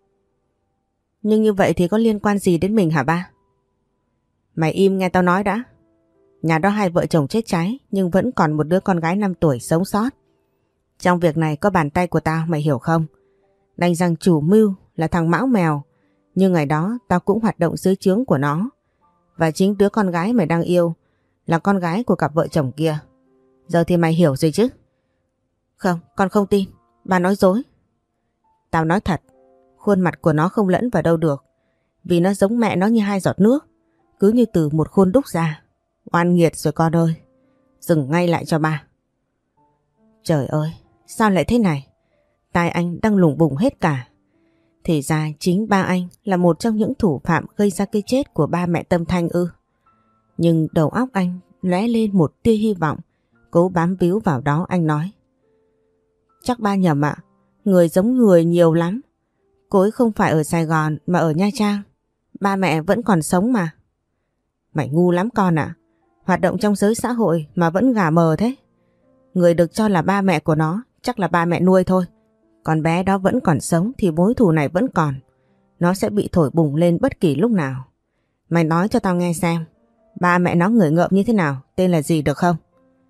Nhưng như vậy thì có liên quan gì đến mình hả ba? Mày im nghe tao nói đã. Nhà đó hai vợ chồng chết cháy nhưng vẫn còn một đứa con gái năm tuổi sống sót. Trong việc này có bàn tay của tao, mày hiểu không? Đành rằng chủ mưu là thằng Mão Mèo, nhưng ngày đó tao cũng hoạt động dưới trướng của nó. Và chính đứa con gái mày đang yêu là con gái của cặp vợ chồng kia. Giờ thì mày hiểu rồi chứ? Không, con không tin. Ba nói dối. Tao nói thật, khuôn mặt của nó không lẫn vào đâu được. Vì nó giống mẹ nó như hai giọt nước, cứ như từ một khuôn đúc ra. Oan nghiệt rồi con ơi. Dừng ngay lại cho ba. Trời ơi, sao lại thế này? Tai anh đang lủng bủng hết cả. Thì ra chính ba anh là một trong những thủ phạm gây ra cái chết của ba mẹ Tâm Thanh ư? Nhưng đầu óc anh lóe lên một tia hy vọng. Cố bám víu vào đó anh nói: Chắc ba nhầm ạ. Người giống người nhiều lắm. Cô ấy không phải ở Sài Gòn mà ở Nha Trang. Ba mẹ vẫn còn sống mà. Mày ngu lắm con ạ. Hoạt động trong giới xã hội mà vẫn gà mờ thế. Người được cho là ba mẹ của nó chắc là ba mẹ nuôi thôi. Con bé đó vẫn còn sống thì mối thù này vẫn còn. Nó sẽ bị thổi bùng lên bất kỳ lúc nào. Mày nói cho tao nghe xem. Ba mẹ nó người ngợm như thế nào, tên là gì được không?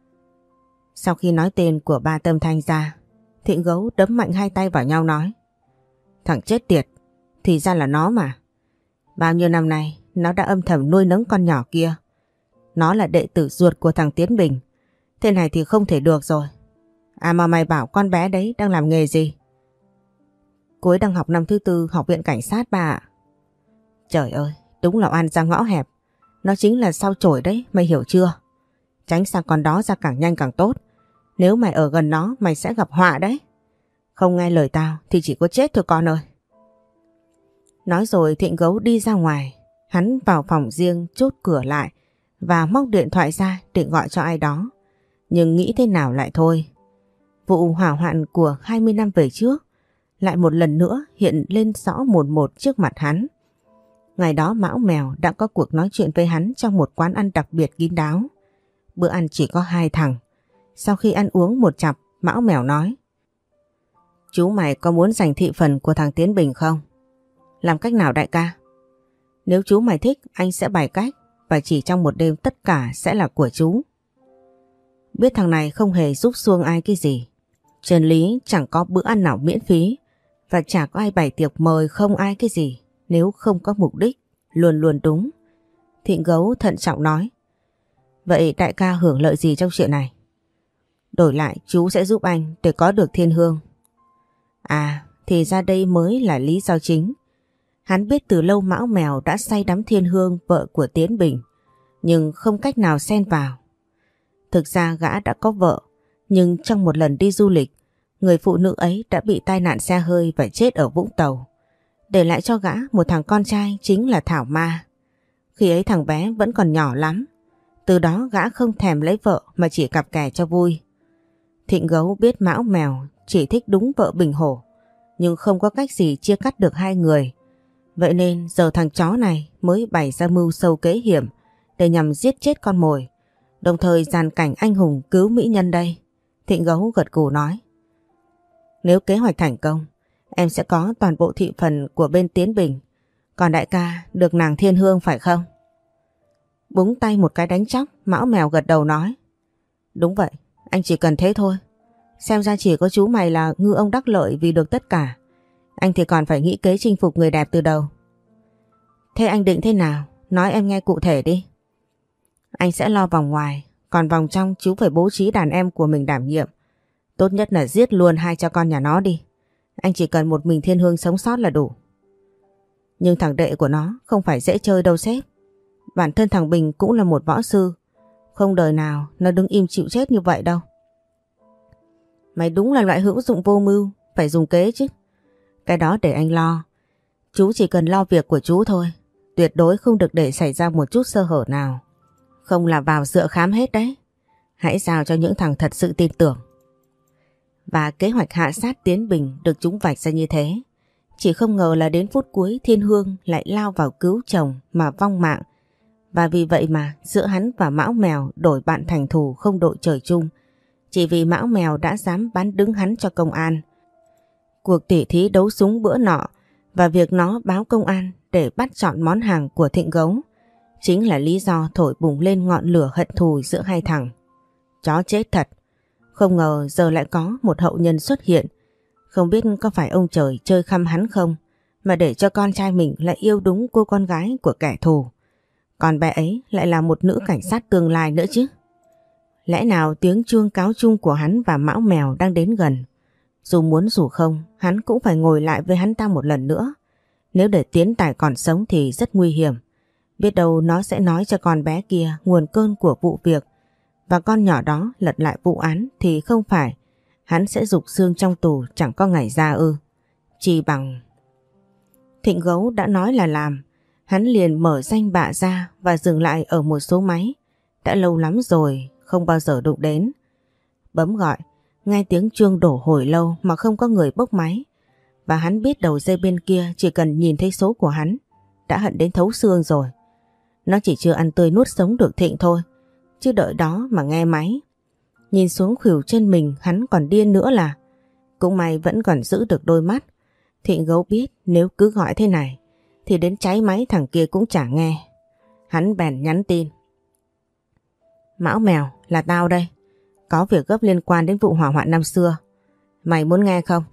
Sau khi nói tên của ba Tâm Thanh ra, Thịnh Gấu đấm mạnh hai tay vào nhau nói. Thằng chết tiệt, thì ra là nó mà. Bao nhiêu năm nay nó đã âm thầm nuôi nấng con nhỏ kia. Nó là đệ tử ruột của thằng Tiến Bình. Thế này thì không thể được rồi. À mà mày bảo con bé đấy đang làm nghề gì? Cô ấy đang học năm thứ tư học viện cảnh sát ba ạ. Trời ơi, đúng là oan ra ngõ hẹp. Nó chính là sao chổi đấy, mày hiểu chưa? Tránh xa con đó ra càng nhanh càng tốt. Nếu mày ở gần nó mày sẽ gặp họa đấy. Không nghe lời tao thì chỉ có chết thôi con ơi. Nói rồi Thịnh Gấu đi ra ngoài. Hắn vào phòng riêng chốt cửa lại và móc điện thoại ra định gọi cho ai đó. Nhưng nghĩ thế nào lại thôi. Vụ hỏa hoạn của hai mươi năm về trước lại một lần nữa hiện lên rõ một một trước mặt hắn. Ngày đó Mão Mèo đã có cuộc nói chuyện với hắn trong một quán ăn đặc biệt kín đáo. Bữa ăn chỉ có hai thằng. Sau khi ăn uống một chặp, Mão Mèo nói: Chú mày có muốn giành thị phần của thằng Tiến Bình không? Làm cách nào đại ca? Nếu chú mày thích, anh sẽ bày cách và chỉ trong một đêm tất cả sẽ là của chú. Biết thằng này không hề giúp xuông ai cái gì. Trên lý chẳng có bữa ăn nào miễn phí và chả có ai bày tiệc mời không ai cái gì nếu không có mục đích, luôn luôn đúng. Thịnh Gấu thận trọng nói: Vậy đại ca hưởng lợi gì trong chuyện này? Đổi lại chú sẽ giúp anh để có được thiên hương. À, thì ra đây mới là lý do chính. Hắn biết từ lâu Mão Mèo đã say đắm thiên hương vợ của Tiến Bình, nhưng không cách nào xen vào. Thực ra gã đã có vợ, nhưng trong một lần đi du lịch, người phụ nữ ấy đã bị tai nạn xe hơi và chết ở Vũng Tàu, để lại cho gã một thằng con trai chính là Thảo Ma. Khi ấy thằng bé vẫn còn nhỏ lắm, từ đó gã không thèm lấy vợ mà chỉ cặp kè cho vui. Thịnh Gấu biết Mão Mèo chỉ thích đúng vợ Bình Hổ, nhưng không có cách gì chia cắt được hai người. Vậy nên giờ thằng chó này mới bày ra mưu sâu kế hiểm để nhằm giết chết con mồi, đồng thời dàn cảnh anh hùng cứu mỹ nhân đây. Thịnh Gấu gật gù nói: Nếu kế hoạch thành công, em sẽ có toàn bộ thị phần của bên Tiến Bình. Còn đại ca được nàng thiên hương phải không? Búng tay một cái đánh chóc, Mão Mèo gật đầu nói: Đúng vậy, anh chỉ cần thế thôi. Xem ra chỉ có chú mày là ngư ông đắc lợi vì được tất cả. Anh thì còn phải nghĩ kế chinh phục người đẹp từ đầu. Thế anh định thế nào? Nói em nghe cụ thể đi. Anh sẽ lo vòng ngoài, còn vòng trong chú phải bố trí đàn em của mình đảm nhiệm. Tốt nhất là giết luôn hai cha con nhà nó đi. Anh chỉ cần một mình thiên hương sống sót là đủ. Nhưng thằng đệ của nó không phải dễ chơi đâu sếp. Bản thân thằng Bình cũng là một võ sư. Không đời nào nó đứng im chịu chết như vậy đâu. Mày đúng là loại hữu dụng vô mưu, phải dùng kế chứ. Cái đó để anh lo. Chú chỉ cần lo việc của chú thôi. Tuyệt đối không được để xảy ra một chút sơ hở nào. Không là vào dựa khám hết đấy. Hãy giao cho những thằng thật sự tin tưởng. Và kế hoạch hạ sát Tiến Bình được chúng vạch ra như thế. Chỉ không ngờ là đến phút cuối Thiên Hương lại lao vào cứu chồng mà vong mạng. Và vì vậy mà giữa hắn và Mão Mèo đổi bạn thành thù không đội trời chung. Chỉ vì Mão Mèo đã dám bán đứng hắn cho công an. Cuộc tỉ thí đấu súng bữa nọ và việc nó báo công an để bắt chọn món hàng của Thịnh Gấu chính là lý do thổi bùng lên ngọn lửa hận thù giữa hai thằng. Chó chết thật. Không ngờ giờ lại có một hậu nhân xuất hiện. Không biết có phải ông trời chơi khăm hắn không mà để cho con trai mình lại yêu đúng cô con gái của kẻ thù. Còn bé ấy lại là một nữ cảnh sát tương lai nữa chứ. Lẽ nào tiếng chuông cáo chung của hắn và Mão Mèo đang đến gần. Dù muốn dù không, hắn cũng phải ngồi lại với hắn ta một lần nữa. Nếu để Tiến Tài còn sống thì rất nguy hiểm. Biết đâu nó sẽ nói cho con bé kia nguồn cơn của vụ việc, và con nhỏ đó lật lại vụ án thì không phải hắn sẽ rục xương trong tù chẳng có ngày ra ư. Chỉ bằng... Thịnh Gấu đã nói là làm, hắn liền mở danh bạ ra và dừng lại ở một số máy đã lâu lắm rồi không bao giờ đụng đến. Bấm gọi Nghe tiếng chuông đổ hồi lâu mà không có người bốc máy. Và hắn biết đầu dây bên kia chỉ cần nhìn thấy số của hắn đã hận đến thấu xương rồi. Nó chỉ chưa ăn tươi nuốt sống được Thịnh thôi, chứ đợi đó mà nghe máy. Nhìn xuống khuỷu chân mình hắn còn điên nữa là. Cũng may vẫn còn giữ được đôi mắt. Thịnh Gấu biết nếu cứ gọi thế này thì đến cháy máy thằng kia cũng chả nghe. Hắn bèn nhắn tin. Mão Mèo, là tao đây. Có việc gấp liên quan đến vụ hỏa hoạn năm xưa. Mày muốn nghe không?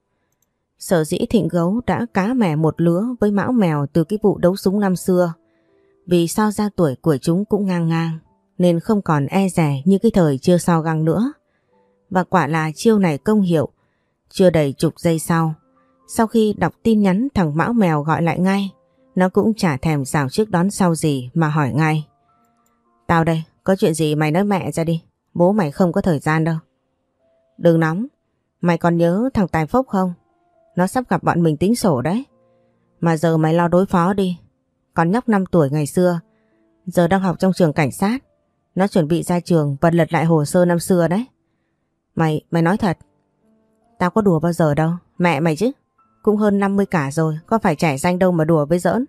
Sở dĩ Thịnh Gấu đã cá mè một lứa với Mão Mèo từ cái vụ đấu súng năm xưa. Vì so ra tuổi của chúng cũng ngang ngang, nên không còn e dè như cái thời chưa so găng nữa. Và quả là chiêu này công hiệu. Chưa đầy chục giây sau, sau khi đọc tin nhắn thằng Mão Mèo gọi lại ngay, nó cũng chả thèm rào trước đón sau gì mà hỏi ngay. Tao đây, có chuyện gì mày nói mẹ ra đi, bố mày không có thời gian đâu. Đừng nóng, mày còn nhớ thằng Tài Phốc không? Nó sắp gặp bọn mình tính sổ đấy. Mà giờ mày lo đối phó đi. Con nhóc năm tuổi ngày xưa, giờ đang học trong trường cảnh sát. Nó chuẩn bị ra trường và lật lại hồ sơ năm xưa đấy. Mày, mày nói thật. Tao có đùa bao giờ đâu, mẹ mày chứ. Cũng hơn năm mươi cả rồi, có phải trẻ danh đâu mà đùa với giỡn.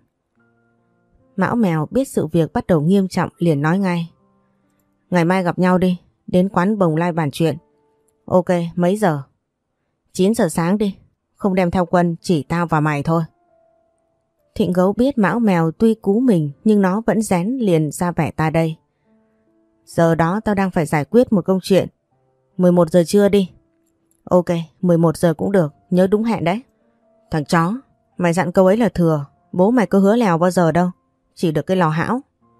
Mão Mèo biết sự việc bắt đầu nghiêm trọng liền nói ngay. Ngày mai gặp nhau đi, đến quán Bồng Lai bàn chuyện. Ok, mấy giờ? chín giờ sáng đi, không đem theo quân, chỉ tao và mày thôi. Thịnh Gấu biết Mão Mèo tuy cú mình nhưng nó vẫn rén liền ra vẻ ta đây. Giờ đó tao đang phải giải quyết một công chuyện. mười một giờ trưa đi. Ok, mười một giờ cũng được, nhớ đúng hẹn đấy. Thằng chó, mày dặn câu ấy là thừa, bố mày có hứa lèo bao giờ đâu, chỉ được cái lò hão.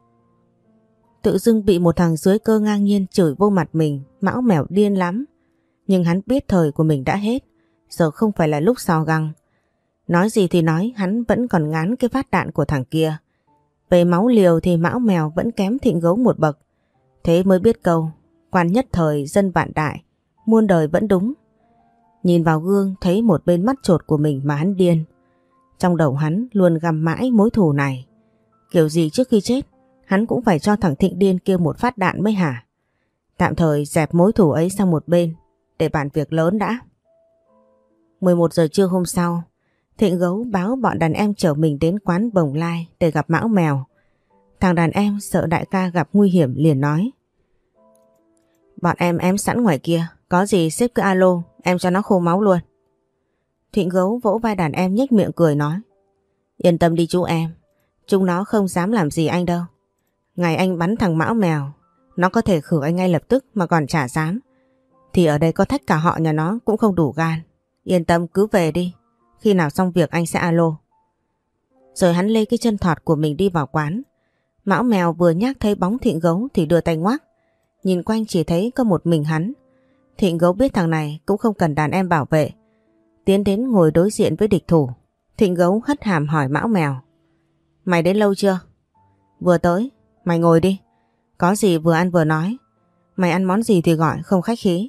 Tự dưng bị một thằng dưới cơ ngang nhiên chửi vô mặt mình, Mão Mèo điên lắm. Nhưng hắn biết thời của mình đã hết, giờ không phải là lúc so găng. Nói gì thì nói, hắn vẫn còn ngán cái phát đạn của thằng kia. Về máu liều thì Mão Mèo vẫn kém Thịnh Gấu một bậc. Thế mới biết câu, quan nhất thời dân vạn đại, muôn đời vẫn đúng. Nhìn vào gương thấy một bên mắt chột của mình mà hắn điên. Trong đầu hắn luôn găm mãi mối thù này. Kiểu gì trước khi chết, hắn cũng phải cho thằng Thịnh điên kia một phát đạn mới hả? Tạm thời dẹp mối thù ấy sang một bên, để bàn việc lớn đã. mười một giờ trưa hôm sau, Thịnh Gấu báo bọn đàn em chở mình đến quán Bồng Lai để gặp Mão Mèo. Thằng đàn em sợ đại ca gặp nguy hiểm liền nói. Bọn em ém sẵn ngoài kia, có gì sếp cứ alo, em cho nó khô máu luôn. Thịnh Gấu vỗ vai đàn em nhếch miệng cười nói. Yên tâm đi chú em, chúng nó không dám làm gì anh đâu. Ngày anh bắn thằng Mão Mèo, nó có thể khử anh ngay lập tức mà còn chả dám. Thì ở đây có thách cả họ nhà nó cũng không đủ gan. Yên tâm cứ về đi, khi nào xong việc anh sẽ alo. Rồi hắn lê cái chân thọt của mình đi vào quán. Mão Mèo vừa nhắc thấy bóng Thịnh Gấu thì đưa tay ngoắc. Nhìn quanh chỉ thấy có một mình hắn. Thịnh Gấu biết thằng này cũng không cần đàn em bảo vệ. Tiến đến ngồi đối diện với địch thủ. Thịnh Gấu hất hàm hỏi Mão Mèo. Mày đến lâu chưa? Vừa tới, mày ngồi đi. Có gì vừa ăn vừa nói. Mày ăn món gì thì gọi, không khách khí.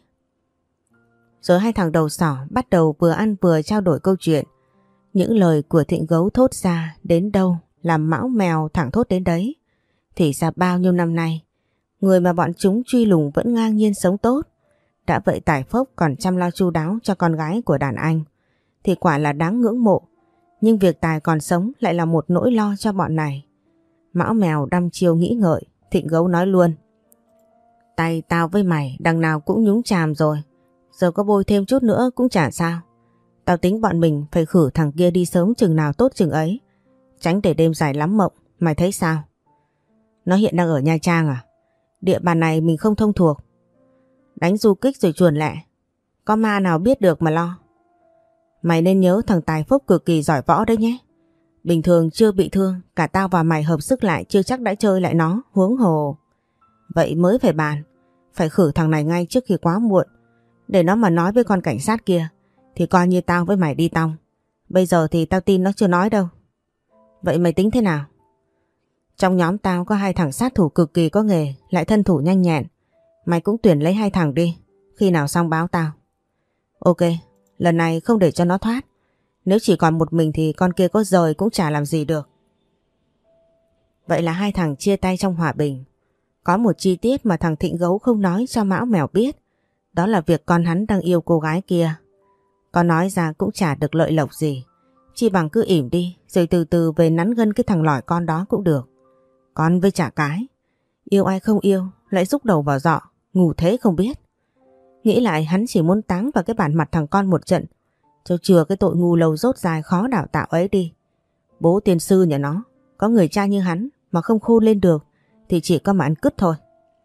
Rồi hai thằng đầu sỏ bắt đầu vừa ăn vừa trao đổi câu chuyện. Những lời của Thịnh Gấu thốt ra đến đâu làm Mão Mèo thẳng thốt đến đấy. Thì ra bao nhiêu năm nay, người mà bọn chúng truy lùng vẫn ngang nhiên sống tốt. Đã vậy Tài Phốc còn chăm lo chu đáo cho con gái của đàn anh. Thì quả là đáng ngưỡng mộ. Nhưng việc Tài còn sống lại là một nỗi lo cho bọn này. Mão Mèo đăm chiêu nghĩ ngợi, Thịnh Gấu nói luôn. Tay tao với mày đằng nào cũng nhúng chàm rồi. Giờ có bôi thêm chút nữa cũng chả sao. Tao tính bọn mình phải khử thằng kia đi sớm chừng nào tốt chừng ấy. Tránh để đêm dài lắm mộng, mày thấy sao? Nó hiện đang ở Nha Trang à? Địa bàn này mình không thông thuộc. Đánh du kích rồi chuồn lẹ. Có ma nào biết được mà lo. Mày nên nhớ thằng Tài Phúc cực kỳ giỏi võ đấy nhé. Bình thường chưa bị thương, cả tao và mày hợp sức lại chưa chắc đã chơi lại nó, huống hồ. Vậy mới phải bàn. Phải khử thằng này ngay trước khi quá muộn. Để nó mà nói với con cảnh sát kia thì coi như tao với mày đi tong. Bây giờ thì tao tin nó chưa nói đâu. Vậy mày tính thế nào? Trong nhóm tao có hai thằng sát thủ cực kỳ có nghề, lại thân thủ nhanh nhẹn. Mày cũng tuyển lấy hai thằng đi. Khi nào xong báo tao. Ok, lần này không để cho nó thoát. Nếu chỉ còn một mình thì con kia có rời cũng chả làm gì được. Vậy là hai thằng chia tay trong hòa bình. Có một chi tiết mà thằng Thịnh Gấu không nói cho Mão Mèo biết. đó là việc con hắn đang yêu cô gái kia. Con nói ra cũng chả được lợi lộc gì. Chi bằng cứ ỉm đi rồi từ từ về nắn gân cái thằng lỏi con đó cũng được. Con với chả cái. Yêu ai không yêu lại rúc đầu vào giọ, ngủ thế không biết. Nghĩ lại hắn chỉ muốn táng vào cái bản mặt thằng con một trận, cho chừa cái tội ngu lâu dốt dài khó đào tạo ấy đi. Bố tiên sư nhà nó, có người cha như hắn mà không khôn lên được thì chỉ có mà ăn cứt thôi.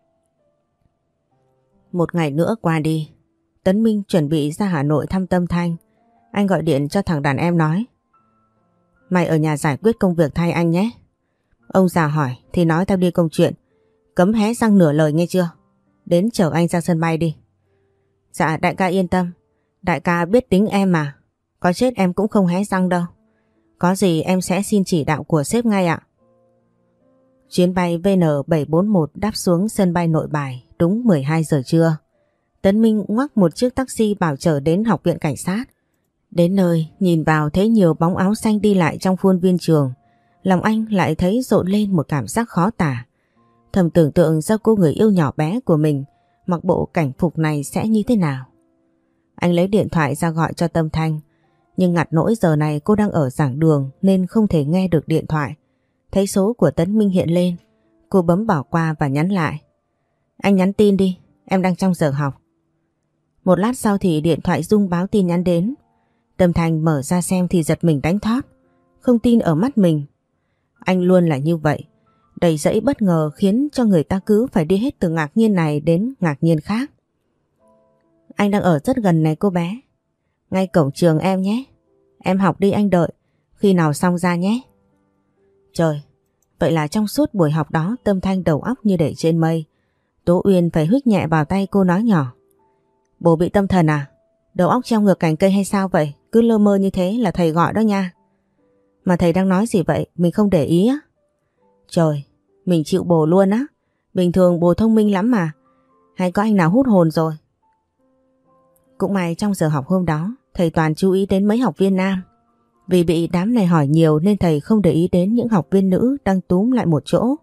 Một ngày nữa qua đi, Tấn Minh chuẩn bị ra Hà Nội thăm Tâm Thanh. Anh gọi điện cho thằng đàn em nói: mày ở nhà giải quyết công việc thay anh nhé. Ông già hỏi thì nói tao đi công chuyện, cấm hé răng nửa lời nghe chưa. Đến chở anh ra sân bay đi. Dạ đại ca yên tâm, đại ca biết tính em mà, có chết em cũng không hé răng đâu. Có gì em sẽ xin chỉ đạo của sếp ngay ạ. Chuyến bay V N bảy bốn một đáp xuống sân bay Nội Bài đúng mười hai giờ trưa. Tấn Minh ngoắc một chiếc taxi bảo chở đến học viện cảnh sát. Đến nơi nhìn vào thấy nhiều bóng áo xanh đi lại trong khuôn viên trường. Lòng anh lại thấy rộn lên một cảm giác khó tả. Thầm tưởng tượng ra cô người yêu nhỏ bé của mình mặc bộ cảnh phục này sẽ như thế nào. Anh lấy điện thoại ra gọi cho Tâm Thanh, nhưng ngặt nỗi giờ này cô đang ở giảng đường nên không thể nghe được điện thoại. Thấy số của Tấn Minh hiện lên, cô bấm bỏ qua và nhắn lại: anh nhắn tin đi, em đang trong giờ học. Một lát sau thì điện thoại rung báo tin nhắn đến. Tâm Thanh mở ra xem thì giật mình đánh thót, không tin ở mắt mình. Anh luôn là như vậy, đầy dẫy bất ngờ khiến cho người ta cứ phải đi hết từ ngạc nhiên này đến ngạc nhiên khác. Anh đang ở rất gần này cô bé, ngay cổng trường em nhé. Em học đi anh đợi, khi nào xong ra nhé. Trời, vậy là trong suốt buổi học đó Tâm Thanh đầu óc như để trên mây. Tố Uyên phải huých nhẹ vào tay cô nói nhỏ: bố bị tâm thần à? Đầu óc treo ngược cành cây hay sao vậy? Cứ lơ mơ như thế là thầy gọi đó nha. Mà thầy đang nói gì vậy? Mình không để ý á. Trời, mình chịu bồ luôn á. Bình thường bồ thông minh lắm mà. Hay có anh nào hút hồn rồi? Cũng may trong giờ học hôm đó thầy toàn chú ý đến mấy học viên nam. Vì bị đám này hỏi nhiều nên thầy không để ý đến những học viên nữ đang túm lại một chỗ.